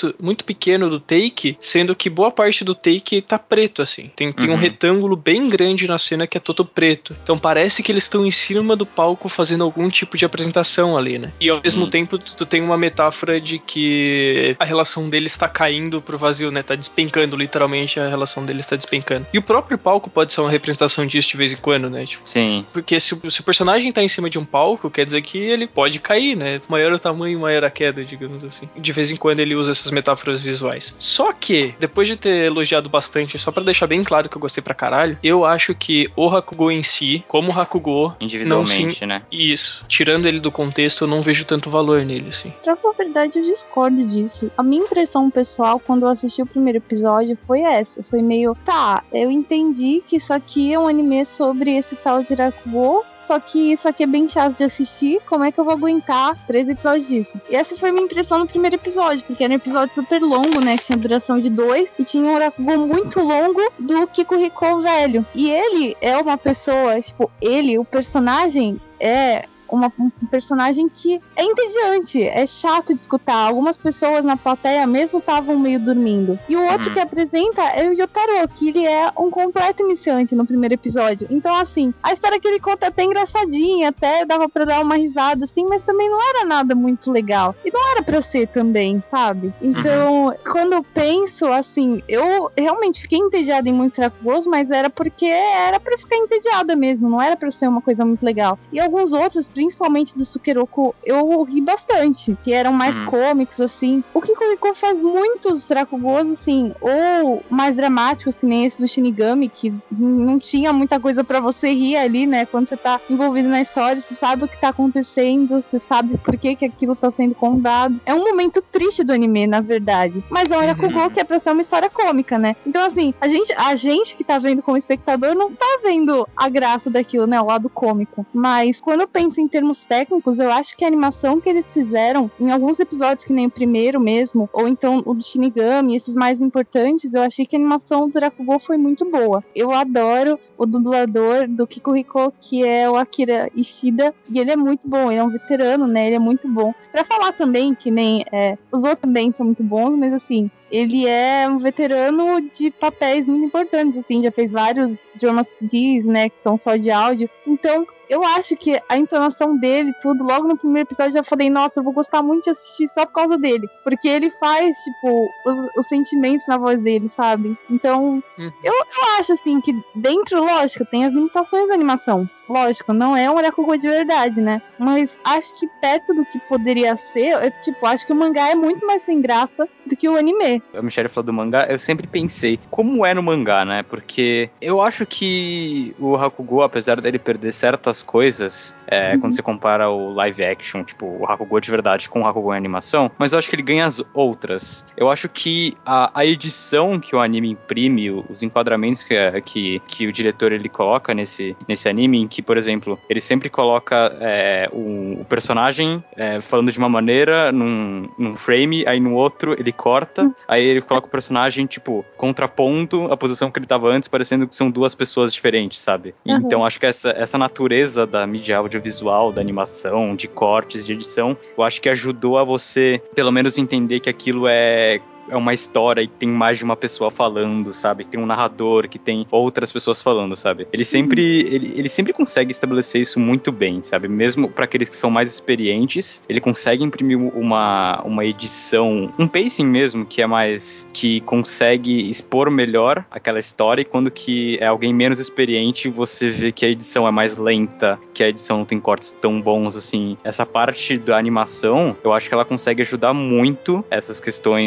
B: pequeno do take, sendo que boa parte do take tá preto, assim. Tem um retângulo bem grande na cena que é todo preto. Então parece que eles estão em cima do palco fazendo algum tipo de apresentação ali, né? E ao mesmo tempo tu tem uma metáfora de que a relação deles tá caindo pro vazio, né? Tá despencando, literalmente a relação deles tá despencando. E o próprio palco pode ser uma representação disso de vez em quando, né? Tipo,
C: sim.
B: Porque se o personagem tá em cima de um palco, quer dizer que ele pode cair, né? Maior o tamanho, maior a queda, digamos assim. De vez em quando ele usa essas metáforas visuais. Só que, depois de ter elogiado bastante, só pra deixar bem claro que eu gostei pra caralho, eu acho que o Hakugo em si, como Hakugo,
C: individualmente, né?
B: Isso. Tirando ele do contexto, eu não vejo tanto valor nele, assim.
F: Pra falar a verdade, eu discordo disso. A minha impressão pessoal, quando eu assisti o primeiro episódio, foi essa. Foi meio, eu entendi que isso aqui é um anime sobre esse tal de Rakugo, só que isso aqui é bem chato de assistir, como é que eu vou aguentar 3 episódios disso? E essa foi minha impressão no primeiro episódio, porque era um episódio super longo, né, que tinha duração de 2, e tinha um Rakugo muito longo do Kikuhiko velho. E ele é uma pessoa, o personagem é um personagem que é entediante, é chato de escutar. Algumas pessoas na plateia mesmo estavam meio dormindo. E o outro que apresenta é o Yotaro, que ele é um completo iniciante no primeiro episódio. Então, assim, a história que ele conta é até engraçadinha, até dava pra dar uma risada, assim, mas também não era nada muito legal. E não era pra ser também, sabe? Então, quando eu penso, assim, eu realmente fiquei entediada em muitos Rakugos, mas era porque era pra ficar entediada mesmo, não era pra ser uma coisa muito legal. E alguns outros, principalmente do Sukeroku, eu ri bastante, que eram mais cômicos, assim. O Kikuhiko faz muitos Rakugos, assim, ou mais dramáticos, que nem esse do Shinigami, que não tinha muita coisa pra você rir ali, né? Quando você tá envolvido na história, você sabe o que tá acontecendo, você sabe por que aquilo tá sendo contado. É um momento triste do anime, na verdade. Mas é um Rakugo que é pra ser uma história cômica, né? Então, assim, a gente que tá vendo como espectador não tá vendo a graça daquilo, né? O lado cômico. Mas quando eu penso em termos técnicos, eu acho que a animação que eles fizeram em alguns episódios, que nem o primeiro mesmo, ou então o do Shinigami, esses mais importantes, eu achei que a animação do Rakugo foi muito boa. Eu adoro o dublador do Kikuhiko, que é o Akira Ishida, e ele é muito bom, ele é um veterano, né? Ele é muito bom. Pra falar também, que nem os outros também são muito bons, mas assim, ele é um veterano de papéis muito importantes, assim, já fez vários dramas Ds, né, que são só de áudio. Então, eu acho que a entonação dele, tudo, logo no primeiro episódio eu já falei, nossa, eu vou gostar muito de assistir só por causa dele. Porque ele faz, os sentimentos na voz dele, sabe? Então, eu acho, assim, que dentro, lógico, tem as limitações da animação. Lógico, não é um Rakugo de verdade, né? Mas acho que perto do que poderia ser, acho que o mangá é muito mais sem graça do que o anime.
C: A Michelle falou do mangá, eu sempre pensei, como é no mangá, né? Porque eu acho que o Hakugo, apesar dele perder certas coisas, quando você compara o live action, tipo, o Hakugo de verdade com o Hakugo em animação, mas eu acho que ele ganha as outras. Eu acho que a edição que o anime imprime, os enquadramentos que o diretor ele coloca nesse anime, em que, por exemplo, ele sempre coloca o personagem falando de uma maneira num frame, aí no outro ele corta, aí ele coloca o personagem, tipo, contrapondo a posição que ele tava antes, parecendo que são duas pessoas diferentes, sabe? Então acho que essa natureza da mídia audiovisual, da animação, de cortes, de edição, eu acho que ajudou a você, pelo menos, entender que aquilo é uma história e tem mais de uma pessoa falando, sabe? Que tem um narrador, que tem outras pessoas falando, sabe? Ele sempre consegue estabelecer isso muito bem, sabe? Mesmo para aqueles que são mais experientes, ele consegue imprimir uma edição, um pacing mesmo, que consegue expor melhor aquela história, e quando que é alguém menos experiente, você vê que a edição é mais lenta, que a edição não tem cortes tão bons, assim. Essa parte da animação, eu acho que ela consegue ajudar muito essas questões do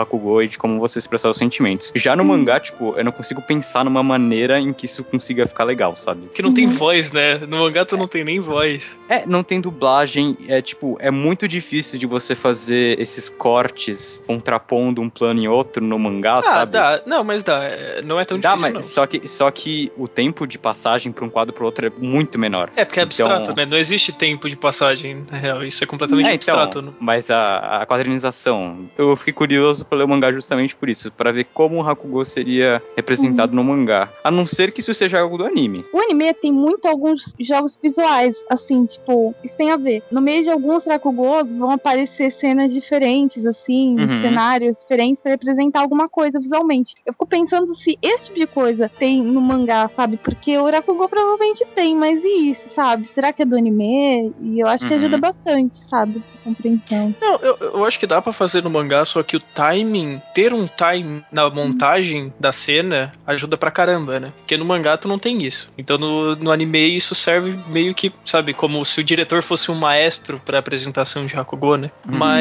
C: Hakugo e de como você expressar os sentimentos. Já no mangá, tipo, eu não consigo pensar numa maneira em que isso consiga ficar legal, sabe?
B: Que não tem voz, né? No mangá tu não tem nem voz.
C: Não tem dublagem, é muito difícil de você fazer esses cortes contrapondo um plano em outro no mangá, sabe?
B: Dá. Não, mas dá. Não é tão
C: Dá,
B: difícil,
C: mas
B: não.
C: só que o tempo de passagem pra um quadro pro outro é muito menor.
B: É, porque é abstrato,
C: Então,
B: né? Não existe tempo de passagem, na real. Isso é completamente abstrato. Né?
C: mas a quadrinização, eu fiquei curioso pra ler o mangá justamente por isso, pra ver como o Hakugo seria representado no mangá. A não ser que isso seja algo do anime.
F: O anime tem muito alguns jogos visuais, assim, tipo, isso tem a ver. No meio de alguns Rakugos vão aparecer cenas diferentes, assim, cenários diferentes pra representar alguma coisa visualmente. Eu fico pensando se esse tipo de coisa tem no mangá, sabe? Porque o Rakugo provavelmente tem, mas e isso, sabe? Será que é do anime? E eu acho que ajuda bastante, sabe? A compreensão.
B: Não, eu acho que dá pra fazer no mangá, só que o timing, ter um timing na montagem da cena ajuda pra caramba, né? Porque no mangá tu não tem isso. Então no anime isso serve meio que, sabe, como se o diretor fosse um maestro pra apresentação de Hakugo, né?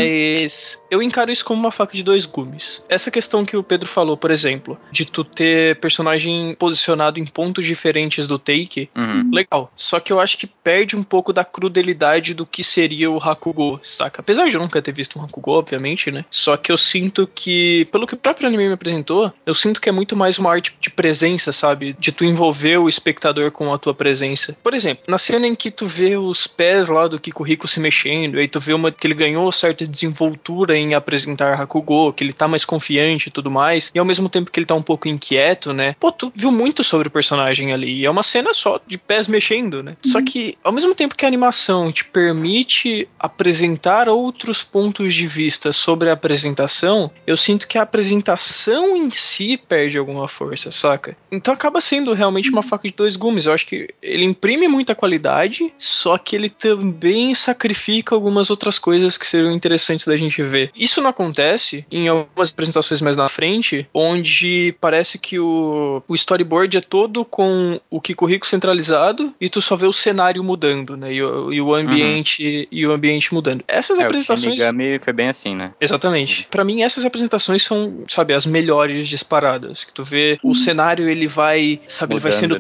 B: Mas eu encaro isso como uma faca de dois gumes. Essa questão que o Pedro falou, por exemplo, de tu ter personagem posicionado em pontos diferentes do take, legal. Só que eu acho que perde um pouco da crudelidade do que seria o Hakugo, saca? Apesar de eu nunca ter visto um Hakugo, obviamente, né? Só que eu sinto que, pelo que o próprio anime me apresentou, eu sinto que é muito mais uma arte de presença, sabe? De tu envolver o espectador com a tua presença. Por exemplo, na cena em que tu vê os pés lá do Kikuhiko se mexendo, aí tu vê que ele ganhou certa desenvoltura em apresentar Hakugo, que ele tá mais confiante e tudo mais, e ao mesmo tempo que ele tá um pouco inquieto, né? Pô, tu viu muito sobre o personagem ali, e é uma cena só de pés mexendo, né? Só que, ao mesmo tempo que a animação te permite apresentar outros pontos de vista sobre a apresentação, eu sinto que a apresentação em si perde alguma força, saca? Então acaba sendo realmente uma faca de dois gumes. Eu acho que ele imprime muita qualidade, só que ele também sacrifica algumas outras coisas que seriam interessantes da gente ver. Isso não acontece em algumas apresentações mais na frente, onde parece que o storyboard é todo com o Kikuhiko centralizado e tu só vê o cenário mudando, né? E o ambiente mudando. Essas apresentações...
C: O Shin Megami foi bem assim, né?
B: Exatamente. Pra mim, essas apresentações são, sabe, as melhores disparadas. Que tu vê o cenário, ele vai, sabe,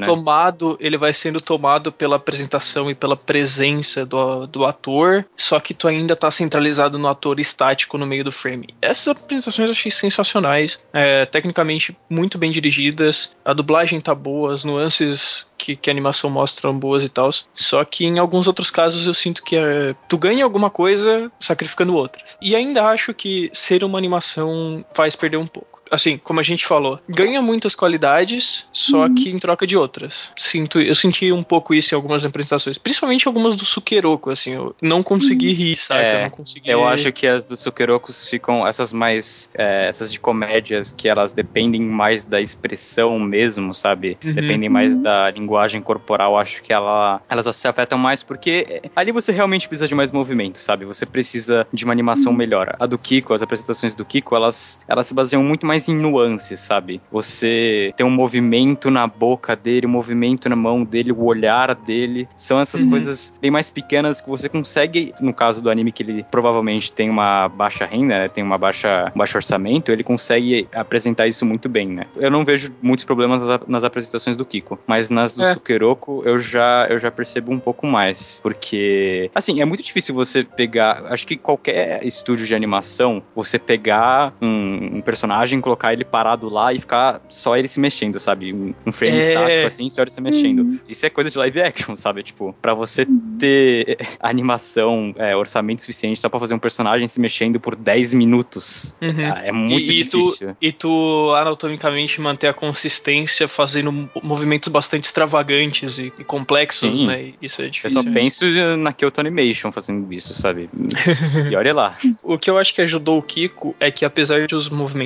B: ele vai sendo tomado pela apresentação e pela presença do ator, só que tu ainda tá centralizado no ator estático no meio do frame. Essas apresentações eu achei sensacionais, tecnicamente muito bem dirigidas, a dublagem tá boa, as nuances que a animação mostra boas e tal, só que em alguns outros casos eu sinto que tu ganha alguma coisa sacrificando outras. E ainda acho que ser uma animação faz perder um pouco. Assim, como a gente falou, ganha muitas qualidades, só que em troca de outras. Eu senti um pouco isso em algumas apresentações, principalmente algumas do Sukeroku, assim, eu não consegui rir, saca? Eu não consegui...
C: Eu acho que as do Sukerokus ficam, essas de comédias, que elas dependem mais da expressão mesmo, sabe? Dependem mais da linguagem corporal, acho que elas se afetam mais, porque ali você realmente precisa de mais movimento, sabe? Você precisa de uma animação melhor. A do Kiko, as apresentações do Kiko, elas se baseiam muito mais em nuances, sabe? Você tem um movimento na boca dele, um movimento na mão dele, o olhar dele. São essas coisas bem mais pequenas que você consegue, no caso do anime, que ele provavelmente tem uma baixa renda, né? Tem um baixo orçamento, ele consegue apresentar isso muito bem, né? Eu não vejo muitos problemas nas apresentações do Kiko, mas nas do Sukeroku eu já percebo um pouco mais, porque, assim, é muito difícil você pegar, acho que qualquer estúdio de animação, você pegar um personagem, colocar ele parado lá e ficar só ele se mexendo, sabe? Um frame estático assim, só ele se mexendo. Isso é coisa de live action, sabe? Tipo, pra você ter animação, orçamento suficiente só pra fazer um personagem se mexendo por 10 minutos. É muito difícil.
B: E tu anatomicamente manter a consistência fazendo movimentos bastante extravagantes e complexos, né? Isso é difícil.
C: Eu só penso na Kyoto Animation fazendo isso, sabe? E olha lá.
B: O que eu acho que ajudou o Kiko é que, apesar de os movimentos serem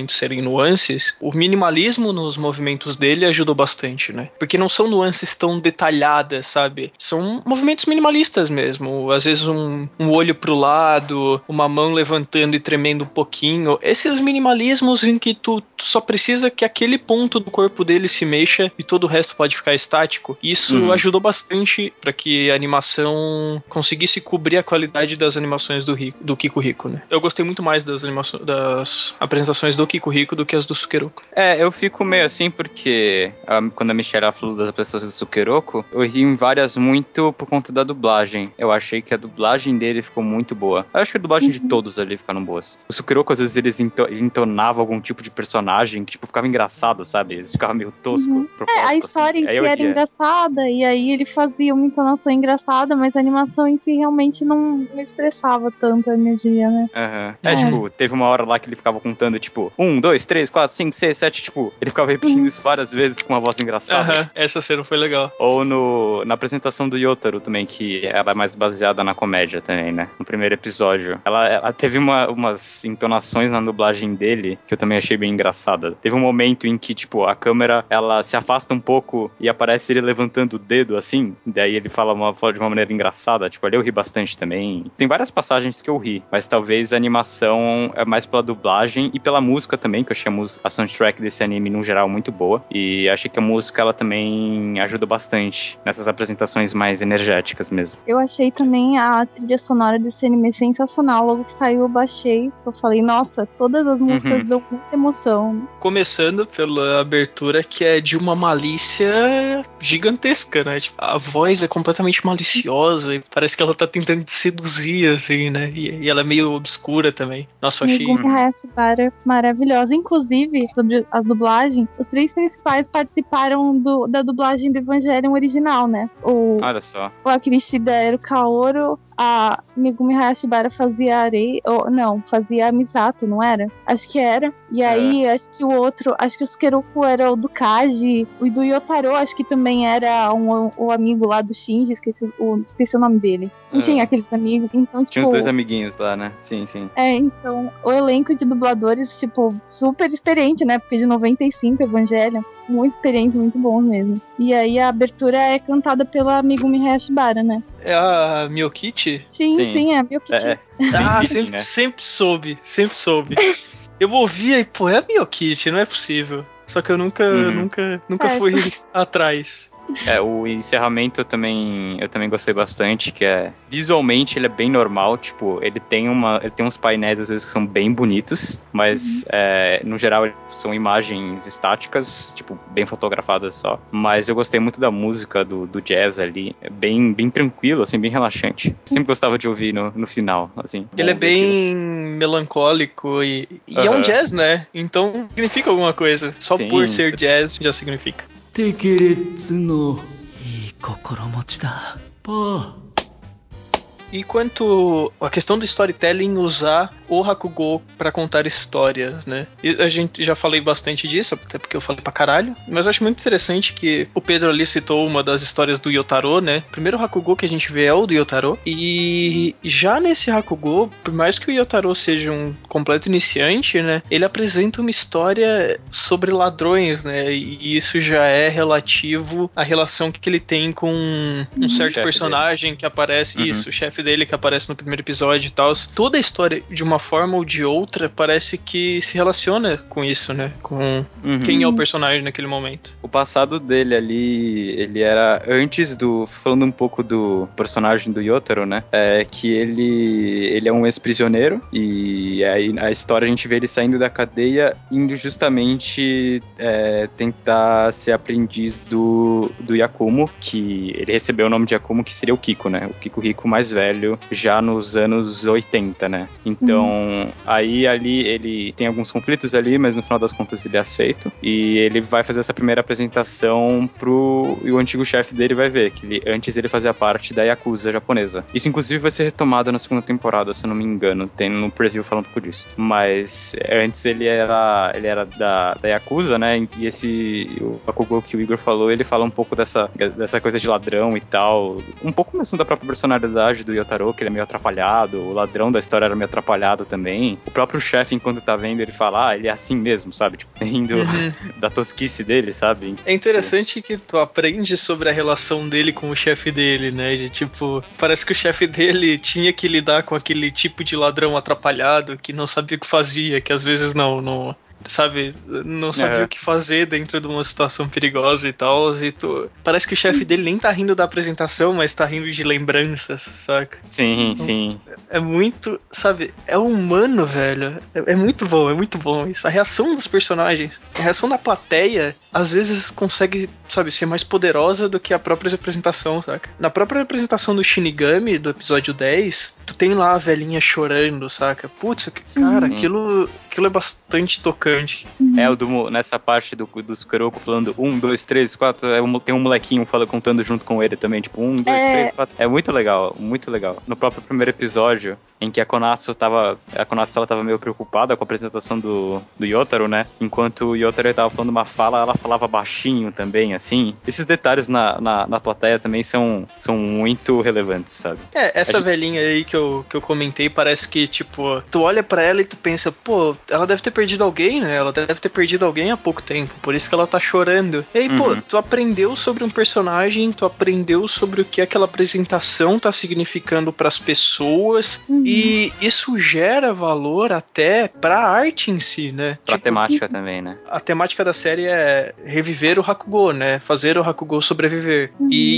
B: nuances, o minimalismo nos movimentos dele ajudou bastante, né? Porque não são nuances tão detalhadas, sabe? São movimentos minimalistas mesmo. Às vezes um olho pro lado, uma mão levantando e tremendo um pouquinho. Esses minimalismos em que tu só precisa que aquele ponto do corpo dele se mexa e todo o resto pode ficar estático. Isso ajudou bastante para que a animação conseguisse cobrir a qualidade das animações do Kiko Rico, né? Eu gostei muito mais das apresentações do Kiko Rico do que as do Sukeroku.
C: Eu fico meio assim porque quando a Michelle falou das apresentações do Sukeroku, eu ri em várias muito por conta da dublagem. Eu achei que a dublagem dele ficou muito boa. Eu acho que a dublagem de todos ali ficaram boas. O Sukeroku, às vezes, ele entonava algum tipo de personagem que, tipo, ficava engraçado, sabe? Eles ficavam meio tosco.
F: A história em si era engraçada, e aí ele fazia uma entonação engraçada, mas a animação em si realmente não expressava tanto a energia, né?
C: Tipo, teve uma hora lá que ele ficava contando, tipo, 1, 2, 3, 4, 5, 6, 7, tipo, ele ficava repetindo isso várias vezes com uma voz engraçada.
B: Essa cena foi legal.
C: Ou na apresentação do Yotaro também, que ela é mais baseada na comédia também, né? No primeiro episódio. Ela teve umas entonações na dublagem dele que eu também achei bem engraçada. Teve um momento em que, tipo, a câmera, ela se afasta um pouco e aparece ele levantando o dedo, assim, daí ele fala de uma maneira engraçada, tipo, ali eu ri bastante também. Tem várias passagens que eu ri, mas talvez a animação é mais pela dublagem e pela música também, que eu achei a soundtrack desse anime, no geral, muito boa, e achei que a música, ela também ajuda bastante nessas apresentações mais energéticas mesmo.
F: Eu achei também a trilha sonora desse anime sensacional. Logo que saiu, eu baixei, eu falei, nossa, todas as músicas dão muita emoção.
B: Começando pela abertura, que é de uma malícia gigantesca, né? Tipo, a voz é completamente maliciosa e parece que ela tá tentando te seduzir, assim, né? E ela é meio obscura também. Nossa, eu achei...
F: Megumi Hayashibara maravilhosa. Inclusive, sobre a dublagem, os 3 principais participaram da dublagem do Evangelion original, né?
C: Olha só.
F: O Akirishida era o Kaoru, a Megumi Hayashibara fazia fazia a Misato, não era? Acho que era. E aí, acho que o Sukeroku era o do Kaji, o do Yotaro, acho que também era o amigo lá do Shinji, esqueci o nome dele. Não tinha aqueles amigos, então, tipo...
C: Tinha os 2 amiguinhos lá, né? Sim, sim.
F: Então, o elenco de dubladores, tipo, super experiente, né? Porque de 95, Evangelion, muito experiente, muito bom mesmo. E aí a abertura é cantada pela Megumi Hayashibara, né?
B: É a Miyokichi?
F: Sim, é a Miyokichi.
B: Sempre soube. Eu ouvia e, pô, é a Miyokichi, não é possível. Só que eu nunca fui atrás.
C: O encerramento eu também gostei bastante, que visualmente ele é bem normal, tipo, ele tem uns painéis às vezes que são bem bonitos, mas no geral são imagens estáticas, tipo, bem fotografadas só, mas eu gostei muito da música do jazz ali, é bem tranquilo, assim, bem relaxante. Sempre gostava de ouvir no final, assim.
B: Ele é bem melancólico e é um jazz, né? Então significa alguma coisa. Só por ser jazz já significa.
G: テケレッツのいい心持ちだ。パー。
B: E quanto à questão do storytelling, usar o Hakugo pra contar histórias, né? E a gente já falei bastante disso, até porque eu falei pra caralho, mas eu acho muito interessante que o Pedro ali citou uma das histórias do Yotaro, né? O primeiro Hakugo que a gente vê é o do Yotaro, e já nesse Hakugo, por mais que o Yotaro seja um completo iniciante, né? Ele apresenta uma história sobre ladrões, né? E isso já é relativo à relação que ele tem com um certo personagem dele que aparece, o chefe dele que aparece no primeiro episódio e tal. Toda a história, de uma forma ou de outra, parece que se relaciona com isso, né? Com quem é o personagem naquele momento.
C: O passado dele ali, ele era antes falando um pouco do personagem do Yotaro, né? Que ele é um ex-prisioneiro e aí a história a gente vê ele saindo da cadeia, indo justamente tentar ser aprendiz do Yakumo, que ele recebeu o nome de Yakumo, que seria o Kiko, né? O Kiko Rico mais velho, já nos anos 80, né? Então, aí ali ele tem alguns conflitos ali, mas no final das contas ele é aceito. E ele vai fazer essa primeira apresentação e o antigo chefe dele vai ver que antes ele fazia parte da Yakuza japonesa. Isso, inclusive, vai ser retomado na segunda temporada, se eu não me engano. Tem no preview falando um pouco disso. Mas antes ele era da Yakuza, né? E o Hakugo que o Igor falou, ele fala um pouco dessa coisa de ladrão e tal. Um pouco mesmo da própria personalidade do Yotaro, que ele é meio atrapalhado, o ladrão da história era meio atrapalhado, desenhado também. O próprio chefe, enquanto tá vendo, ele fala, ele é assim mesmo, sabe? Tipo, rindo da tosquice dele, sabe?
B: É interessante que tu aprende sobre a relação dele com o chefe dele, né? De tipo, parece que o chefe dele tinha que lidar com aquele tipo de ladrão atrapalhado que não sabia o que fazia, que às vezes não sabe, não sabia o que fazer dentro de uma situação perigosa e tal, e parece que o chefe dele nem tá rindo da apresentação, mas tá rindo de lembranças, saca?
C: Sim,
B: Então,
C: sim.
B: é muito, sabe, é humano, velho. É muito bom isso. A reação dos personagens, a reação da plateia, às vezes consegue, sabe, ser mais poderosa do que a própria apresentação, saca? Na própria apresentação do Shinigami, do episódio 10, tu tem lá a velhinha chorando, saca? Putz, cara, aquilo é bastante tocante.
C: Nessa parte dos Kuroko falando 1, 2, 3, 4, tem um molequinho contando junto com ele também, tipo 1, 2, 3, 4. É muito legal, muito legal. No próprio primeiro episódio, em que a Konatsu ela tava meio preocupada com a apresentação do Yotaro, né? Enquanto o Yotaro tava falando uma fala, ela falava baixinho também, assim. Esses detalhes na plateia também são muito relevantes, sabe?
B: Essa velhinha aí que eu comentei, parece que, tipo, tu olha pra ela e tu pensa, pô, ela deve ter perdido alguém, né? Ela deve ter perdido alguém há pouco tempo, por isso que ela tá chorando. E aí, pô, tu aprendeu sobre um personagem, tu aprendeu sobre o que aquela apresentação tá significando pras pessoas, e isso gera valor até pra arte em si, né?
C: Pra temática também, né?
B: A temática da série é reviver o Hakugo, né? Fazer o Hakugo sobreviver.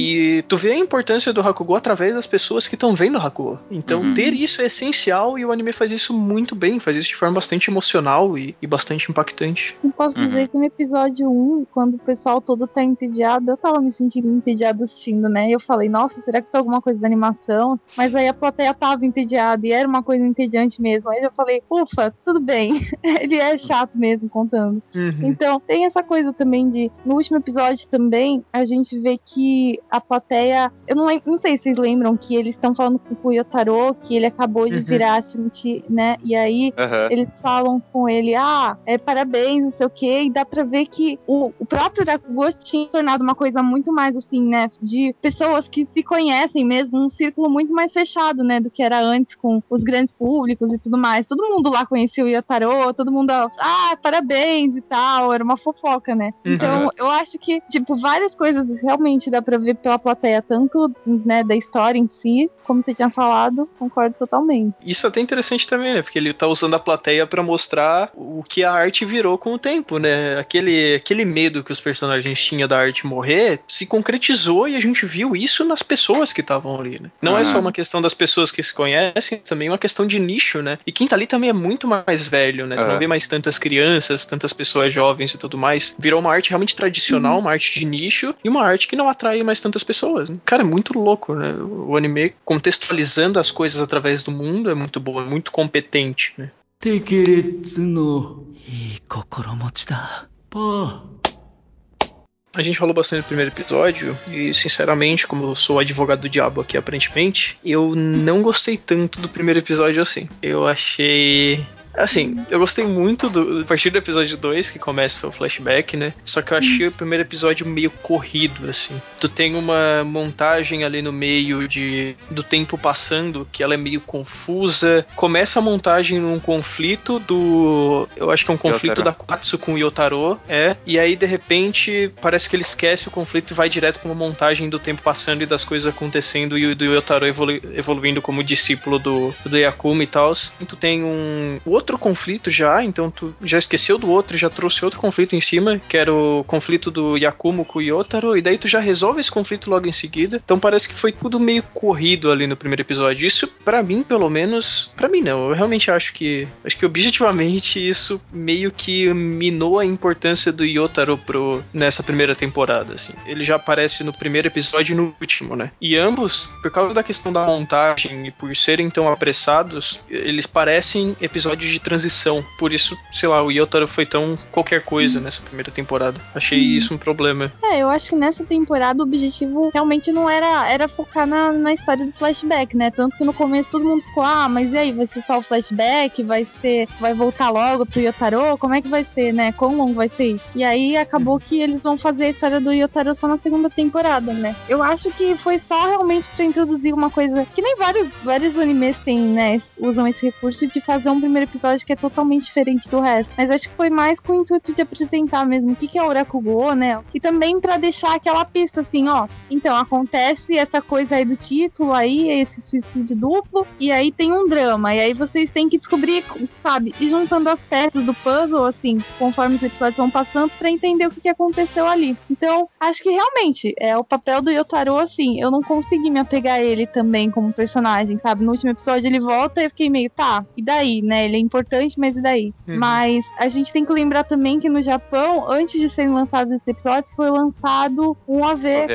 B: E tu vê a importância do Hakugo através das pessoas que estão vendo o Hakugo. Então, ter isso é essencial e o anime faz isso muito bem, faz isso de forma bastante emocional e bastante impactante.
F: Eu posso dizer que no episódio 1, quando o pessoal todo tá entediado, eu tava me sentindo entediado assistindo, né? E eu falei, nossa, será que isso é alguma coisa da animação? Mas aí a plateia tava entediada e era uma coisa entediante mesmo. Aí eu falei, ufa, tudo bem. Ele é chato mesmo contando. Então, tem essa coisa também de... No último episódio também, a gente vê que a plateia... Eu não sei se vocês lembram que eles estão falando com o Yotaro, que ele acabou de virar Shinichi, né? E aí, eles falam com ele, parabéns, não sei o que, e dá pra ver que o próprio Rakugo tinha tornado uma coisa muito mais assim, né, de pessoas que se conhecem mesmo, um círculo muito mais fechado, né, do que era antes com os grandes públicos e tudo mais. Todo mundo lá conhecia o Yotaro, todo mundo, parabéns e tal, era uma fofoca, né. Então, eu acho que, tipo, várias coisas realmente dá pra ver pela plateia, tanto, né, da história em si, como você tinha falado, concordo totalmente.
B: Isso é até interessante também, né, porque ele tá usando a plateia pra mostrar o que a arte virou com o tempo, né? Aquele medo que os personagens tinham da arte morrer se concretizou e a gente viu isso nas pessoas que estavam ali, né? Não é só uma questão das pessoas que se conhecem, também é uma questão de nicho, né? E quem tá ali também é muito mais velho, né? Tu não vê mais tantas crianças, tantas pessoas jovens e tudo mais. Virou uma arte realmente tradicional, uma arte de nicho e uma arte que não atrai mais tantas pessoas, né? Cara, é muito louco, né? O anime contextualizando as coisas através do mundo é muito bom, é muito competente, né?
G: テケレッツのいい心持ちだ。パー。
B: A gente falou bastante do primeiro episódio e, sinceramente, como eu sou o advogado do diabo aqui, aparentemente, eu não gostei tanto do primeiro episódio assim. Eu achei... Assim, eu gostei muito a partir do episódio 2, que começa o flashback, né? Só que eu achei o primeiro episódio meio corrido, assim. Tu tem uma montagem ali no meio do tempo passando, que ela é meio confusa. Começa a montagem num conflito eu acho que é um conflito da Quatsu com o Yotaro, e aí, de repente, parece que ele esquece o conflito e vai direto com uma montagem do tempo passando e das coisas acontecendo e do Yotaro evoluindo como discípulo do Yakuma e tal. E tu tem um outro conflito já, então tu já esqueceu do outro e já trouxe outro conflito em cima, que era o conflito do Yakumo com o Yotaro, e daí tu já resolve esse conflito logo em seguida. Então parece que foi tudo meio corrido ali no primeiro episódio. Isso, pra mim, pelo menos, pra mim não, eu realmente acho que objetivamente isso meio que minou a importância do Yotaro nessa primeira temporada, assim. Ele já aparece no primeiro episódio e no último, né? E ambos, por causa da questão da montagem e por serem tão apressados, eles parecem episódios de de transição. Por isso, sei lá, o Yotaro foi tão qualquer coisa nessa primeira temporada. Achei isso um problema.
F: Eu acho que nessa temporada o objetivo realmente não era focar na história do flashback, né? Tanto que no começo todo mundo ficou, mas e aí, vai ser só o flashback? Vai voltar logo pro Yotaro? Como é que vai ser, né? Quão longo vai ser isso? E aí acabou que eles vão fazer a história do Yotaro só na segunda temporada, né? Eu acho que foi só realmente pra introduzir uma coisa que nem vários animes têm, né? Usam esse recurso de fazer um primeiro episódio que é totalmente diferente do resto. Mas acho que foi mais com o intuito de apresentar mesmo o que é o Rakugo, né? E também pra deixar aquela pista assim, então acontece essa coisa aí do título aí, esse suicídio duplo, e aí tem um drama, e aí vocês têm que descobrir, sabe, e juntando as peças do puzzle, assim, conforme os episódios vão passando, pra entender o que aconteceu ali. Então, acho que realmente, o papel do Yotaro, assim, eu não consegui me apegar a ele também como personagem, sabe? No último episódio ele volta e eu fiquei meio, e daí, né? Ele é importante, mas e daí? Mas a gente tem que lembrar também que no Japão, antes de serem lançados esses episódios, foi lançado um AV.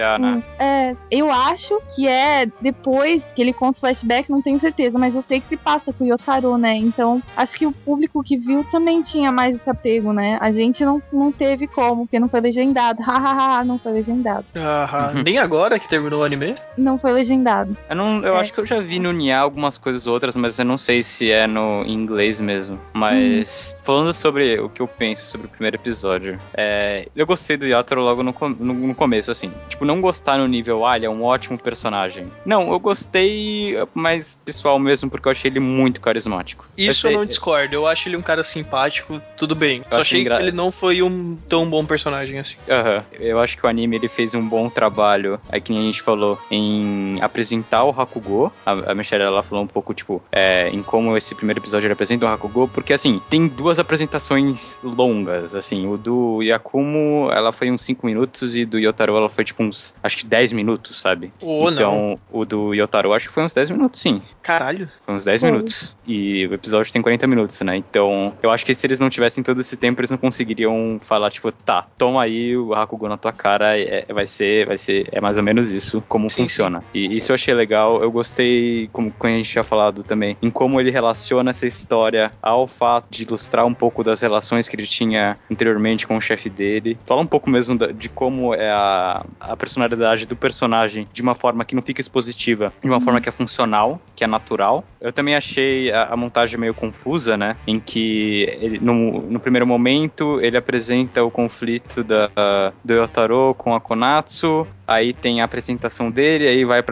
F: Eu acho que é depois que ele conta o flashback, não tenho certeza, mas eu sei que se passa com o Yotaro, né? Então, acho que o público que viu também tinha mais esse apego, né? A gente não teve como, porque não foi legendado. Hahaha, não foi legendado.
B: Nem agora que terminou o anime?
F: Não foi legendado.
C: Eu acho que eu já vi no Nia algumas coisas outras, mas eu não sei se é no em inglês mesmo. Mas, falando sobre o que eu penso sobre o primeiro episódio, eu gostei do Yotaro logo no começo, assim. Tipo, não gostar no nível, ele é um ótimo personagem. Não, eu gostei mais pessoal mesmo, porque eu achei ele muito carismático.
B: Isso eu não discordo, eu acho ele um cara simpático, tudo bem. Só achei que ele não foi um tão bom personagem assim.
C: Eu acho que o anime ele fez um bom trabalho, que nem a gente falou, em apresentar o Hakugo. A Michelle, ela falou um pouco, tipo, em como esse primeiro episódio ele apresenta o Hakugo, porque, assim, tem duas apresentações longas, assim, o do Yakumo, ela foi uns 5 minutos, e do Yotaro, ela foi, tipo, uns, acho que 10 minutos, sabe? Então, o do Yotaro, acho que foi uns 10 minutos, sim.
B: Caralho.
C: Foi uns 10 minutos. E o episódio tem 40 minutos, né? Então, eu acho que se eles não tivessem todo esse tempo, eles não conseguiriam falar, tipo, toma aí o Hakugo na tua cara, vai ser mais ou menos isso, como funciona. E isso eu achei legal, eu gostei, como a gente tinha falado também, em como ele relaciona essa história ao fato de ilustrar um pouco das relações que ele tinha anteriormente com o chefe dele. Fala um pouco mesmo de como é a personalidade do personagem de uma forma que não fica expositiva, de uma forma que é funcional, que é natural. Eu também achei a montagem meio confusa, né? Em que ele, no primeiro momento ele apresenta o conflito do Yotaro com a Konatsu, aí tem a apresentação dele, aí vai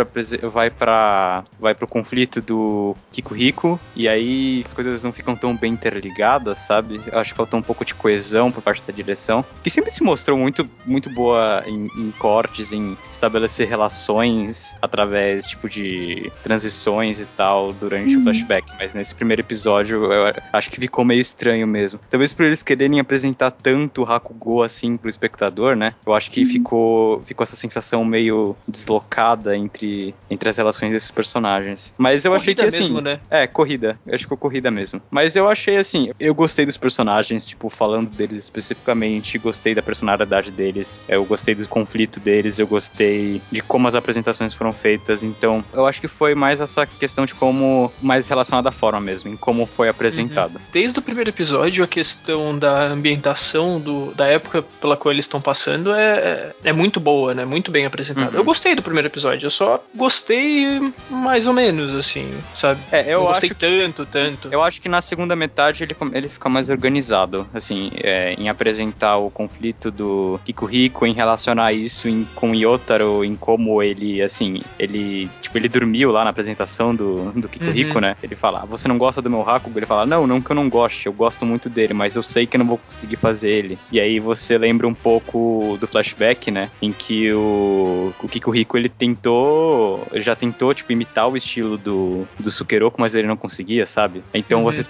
C: pro conflito do Kikuhiko, e aí as coisas não ficam tão bem interligadas, sabe? Eu acho que faltou um pouco de coesão por parte da direção, que sempre se mostrou muito, muito boa em cortes, em estabelecer relações através, tipo, de transições e tal, durante o flashback, mas nesse primeiro episódio eu acho que ficou meio estranho mesmo. Talvez por eles quererem apresentar tanto o Hakugo assim pro espectador, né? Eu acho que ficou essa sensação meio deslocada entre as relações desses personagens. Mas eu achei que, assim...
B: mesmo, né?
C: Corrida. Eu acho que foi corrida mesmo. Mas eu achei, assim, eu gostei dos personagens, tipo, falando deles especificamente, gostei da personalidade deles, eu gostei do conflito deles, eu gostei de como as apresentações foram feitas, então eu acho que foi mais essa questão de como, mais relacionada à forma mesmo, em como foi apresentado.
B: Desde o primeiro episódio, a questão da ambientação da época pela qual eles estão passando é muito boa, né? Muito bem apresentada. Eu gostei do primeiro episódio, eu só gostei mais ou menos, assim, sabe?
C: Eu
B: gostei
C: acho
B: tanto.
C: Eu acho que na segunda metade ele fica mais organizado, assim, em apresentar o conflito do Kikuhiko, em relacionar isso com o Yotaro, em como ele, assim, ele dormiu lá na apresentação do Kikuhiko, né? Ele fala, você não gosta do meu Hakugo? Ele fala, não que eu não goste, eu gosto muito dele, mas eu sei que eu não vou conseguir fazer ele. E aí você lembra um pouco do flashback, né? Em que o Kikuhiko, ele já tentou, tipo, imitar o estilo do Sukeroku, mas ele não conseguia, sabe? Então você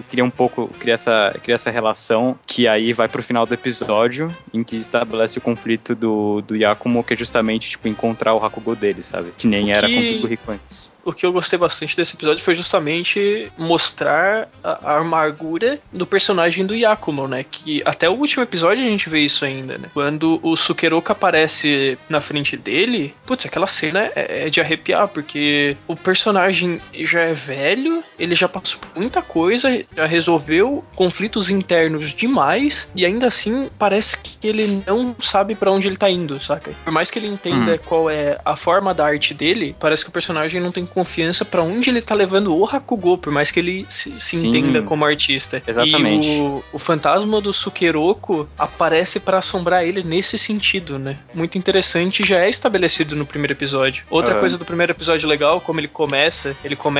C: cria essa relação que aí vai pro final do episódio, em que estabelece o conflito do Yakumo, que é justamente, tipo, encontrar o Hakugo dele, sabe? Que nem era com o Kikuhiko antes.
B: O que eu gostei bastante desse episódio foi justamente mostrar a amargura do personagem do Yakumo, né? Que até o último episódio a gente vê isso ainda, né? Quando o Sukeroku aparece na frente dele, putz, aquela cena é de arrepiar, porque o personagem já é velho, ele já passou por muita coisa, coisa, já resolveu conflitos internos demais, e ainda assim parece que ele não sabe pra onde ele tá indo, saca? Por mais que ele entenda qual é a forma da arte dele, parece que o personagem não tem confiança pra onde ele tá levando o Hakugou, por mais que ele se entenda como artista.
C: Exatamente.
B: E o fantasma do Sukeroku aparece pra assombrar ele nesse sentido, né? Muito interessante, já é estabelecido no primeiro episódio. Outra coisa do primeiro episódio legal, como ele começa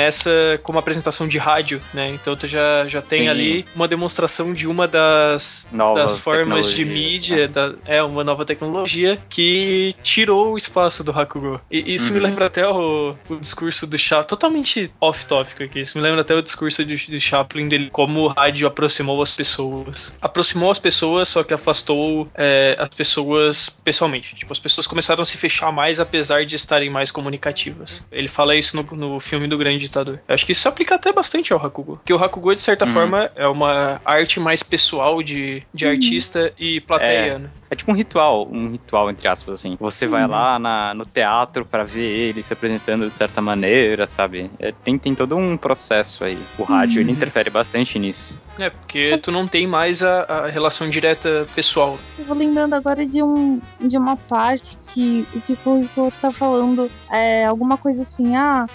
B: com uma apresentação de rádio, né? Então tu já tem ali uma demonstração de uma das formas de mídia,
C: né?
B: uma nova tecnologia que tirou o espaço do Hakugou. E isso me lembra até o discurso do Chaplin, totalmente off-topic aqui, isso me lembra até o discurso do Chaplin dele, como o rádio aproximou as pessoas. Aproximou as pessoas, só que afastou as pessoas pessoalmente. Tipo, as pessoas começaram a se fechar mais, apesar de estarem mais comunicativas. Ele fala isso no filme do Grande Ditador. Eu acho que isso se aplica até bastante ao Hakugou. Porque o Hakugou, de certa forma, é uma arte mais pessoal de artista e plateia, né?
C: É tipo um ritual entre aspas, assim. Você vai lá no teatro pra ver ele se apresentando de certa maneira, sabe? Tem todo um processo aí. O rádio, ele interfere bastante nisso.
B: Porque tu não tem mais a relação direta pessoal.
F: Eu vou lembrando agora de uma parte que o Kiko tá falando alguma coisa assim,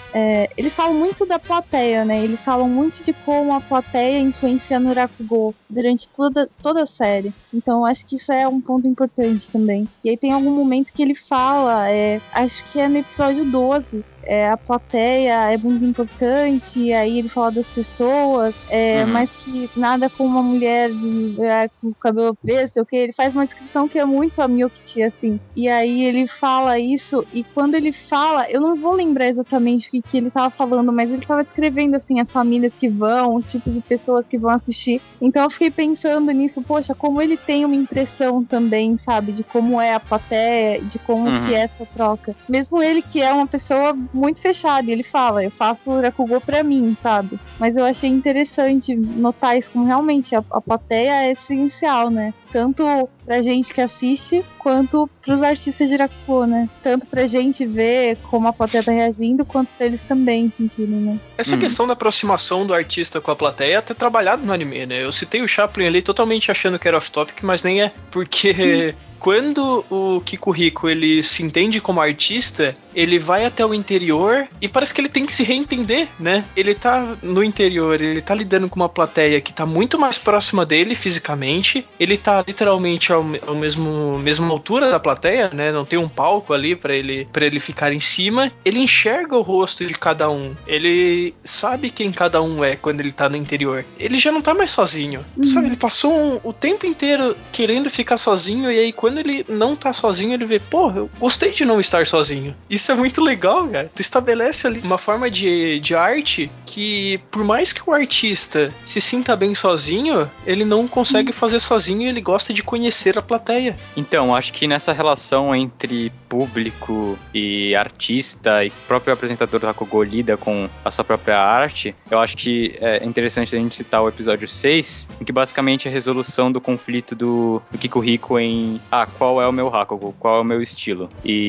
F: eles falam muito da plateia, né? Eles falam muito de como a plateia influencia no Rakugou durante toda a série. Então eu acho que isso é um ponto importante também. E aí tem algum momento que ele fala, acho que é no episódio 12, a plateia é muito importante, e aí ele fala das pessoas, mas que nada com uma mulher com o cabelo preto, sei o que, ele faz uma descrição que é muito a Miyukichi, assim, e aí ele fala isso, e quando ele fala, eu não vou lembrar exatamente o que ele tava falando, mas ele tava descrevendo, assim, as famílias que vão, os tipos de pessoas que vão assistir, então eu fiquei pensando nisso, poxa, como ele tem uma impressão também, sabe, de como é a plateia, de como que é essa troca, mesmo ele que é uma pessoa muito fechado, e ele fala, eu faço Rakugou pra mim, sabe? Mas eu achei interessante notar isso, como realmente a plateia é essencial, né? Tanto pra gente que assiste, quanto pros artistas de Rakugou, né? Tanto pra gente ver como a plateia tá reagindo, quanto pra eles também sentirem, né?
B: Essa questão da aproximação do artista com a plateia é até trabalhado no anime, né? Eu citei o Chaplin ali totalmente achando que era off-topic, mas nem é, porque quando o Kikuhiko ele se entende como artista, ele vai até o interior e parece que ele tem que se reentender, né? Ele tá no interior, ele tá lidando com uma plateia que tá muito mais próxima dele fisicamente, ele tá literalmente ao mesma altura da plateia, né? Não tem um palco ali pra ele ficar em cima. Ele enxerga o rosto de cada um, ele sabe quem cada um é quando ele tá no interior. Ele já não tá mais sozinho, sabe? Ele passou o tempo inteiro querendo ficar sozinho, e aí quando ele não tá sozinho, ele vê, eu gostei de não estar sozinho. Isso é muito legal, cara. Tu estabelece ali uma forma de arte que, por mais que o artista se sinta bem sozinho, ele não consegue fazer sozinho, e ele gosta de conhecer a plateia.
C: Então, acho que nessa relação entre público e artista, e o próprio apresentador do Hakugou lida com a sua própria arte, eu acho que é interessante a gente citar o episódio 6, em que basicamente é a resolução do conflito do Kikuhiko em qual é o meu Hakugou, qual é o meu estilo.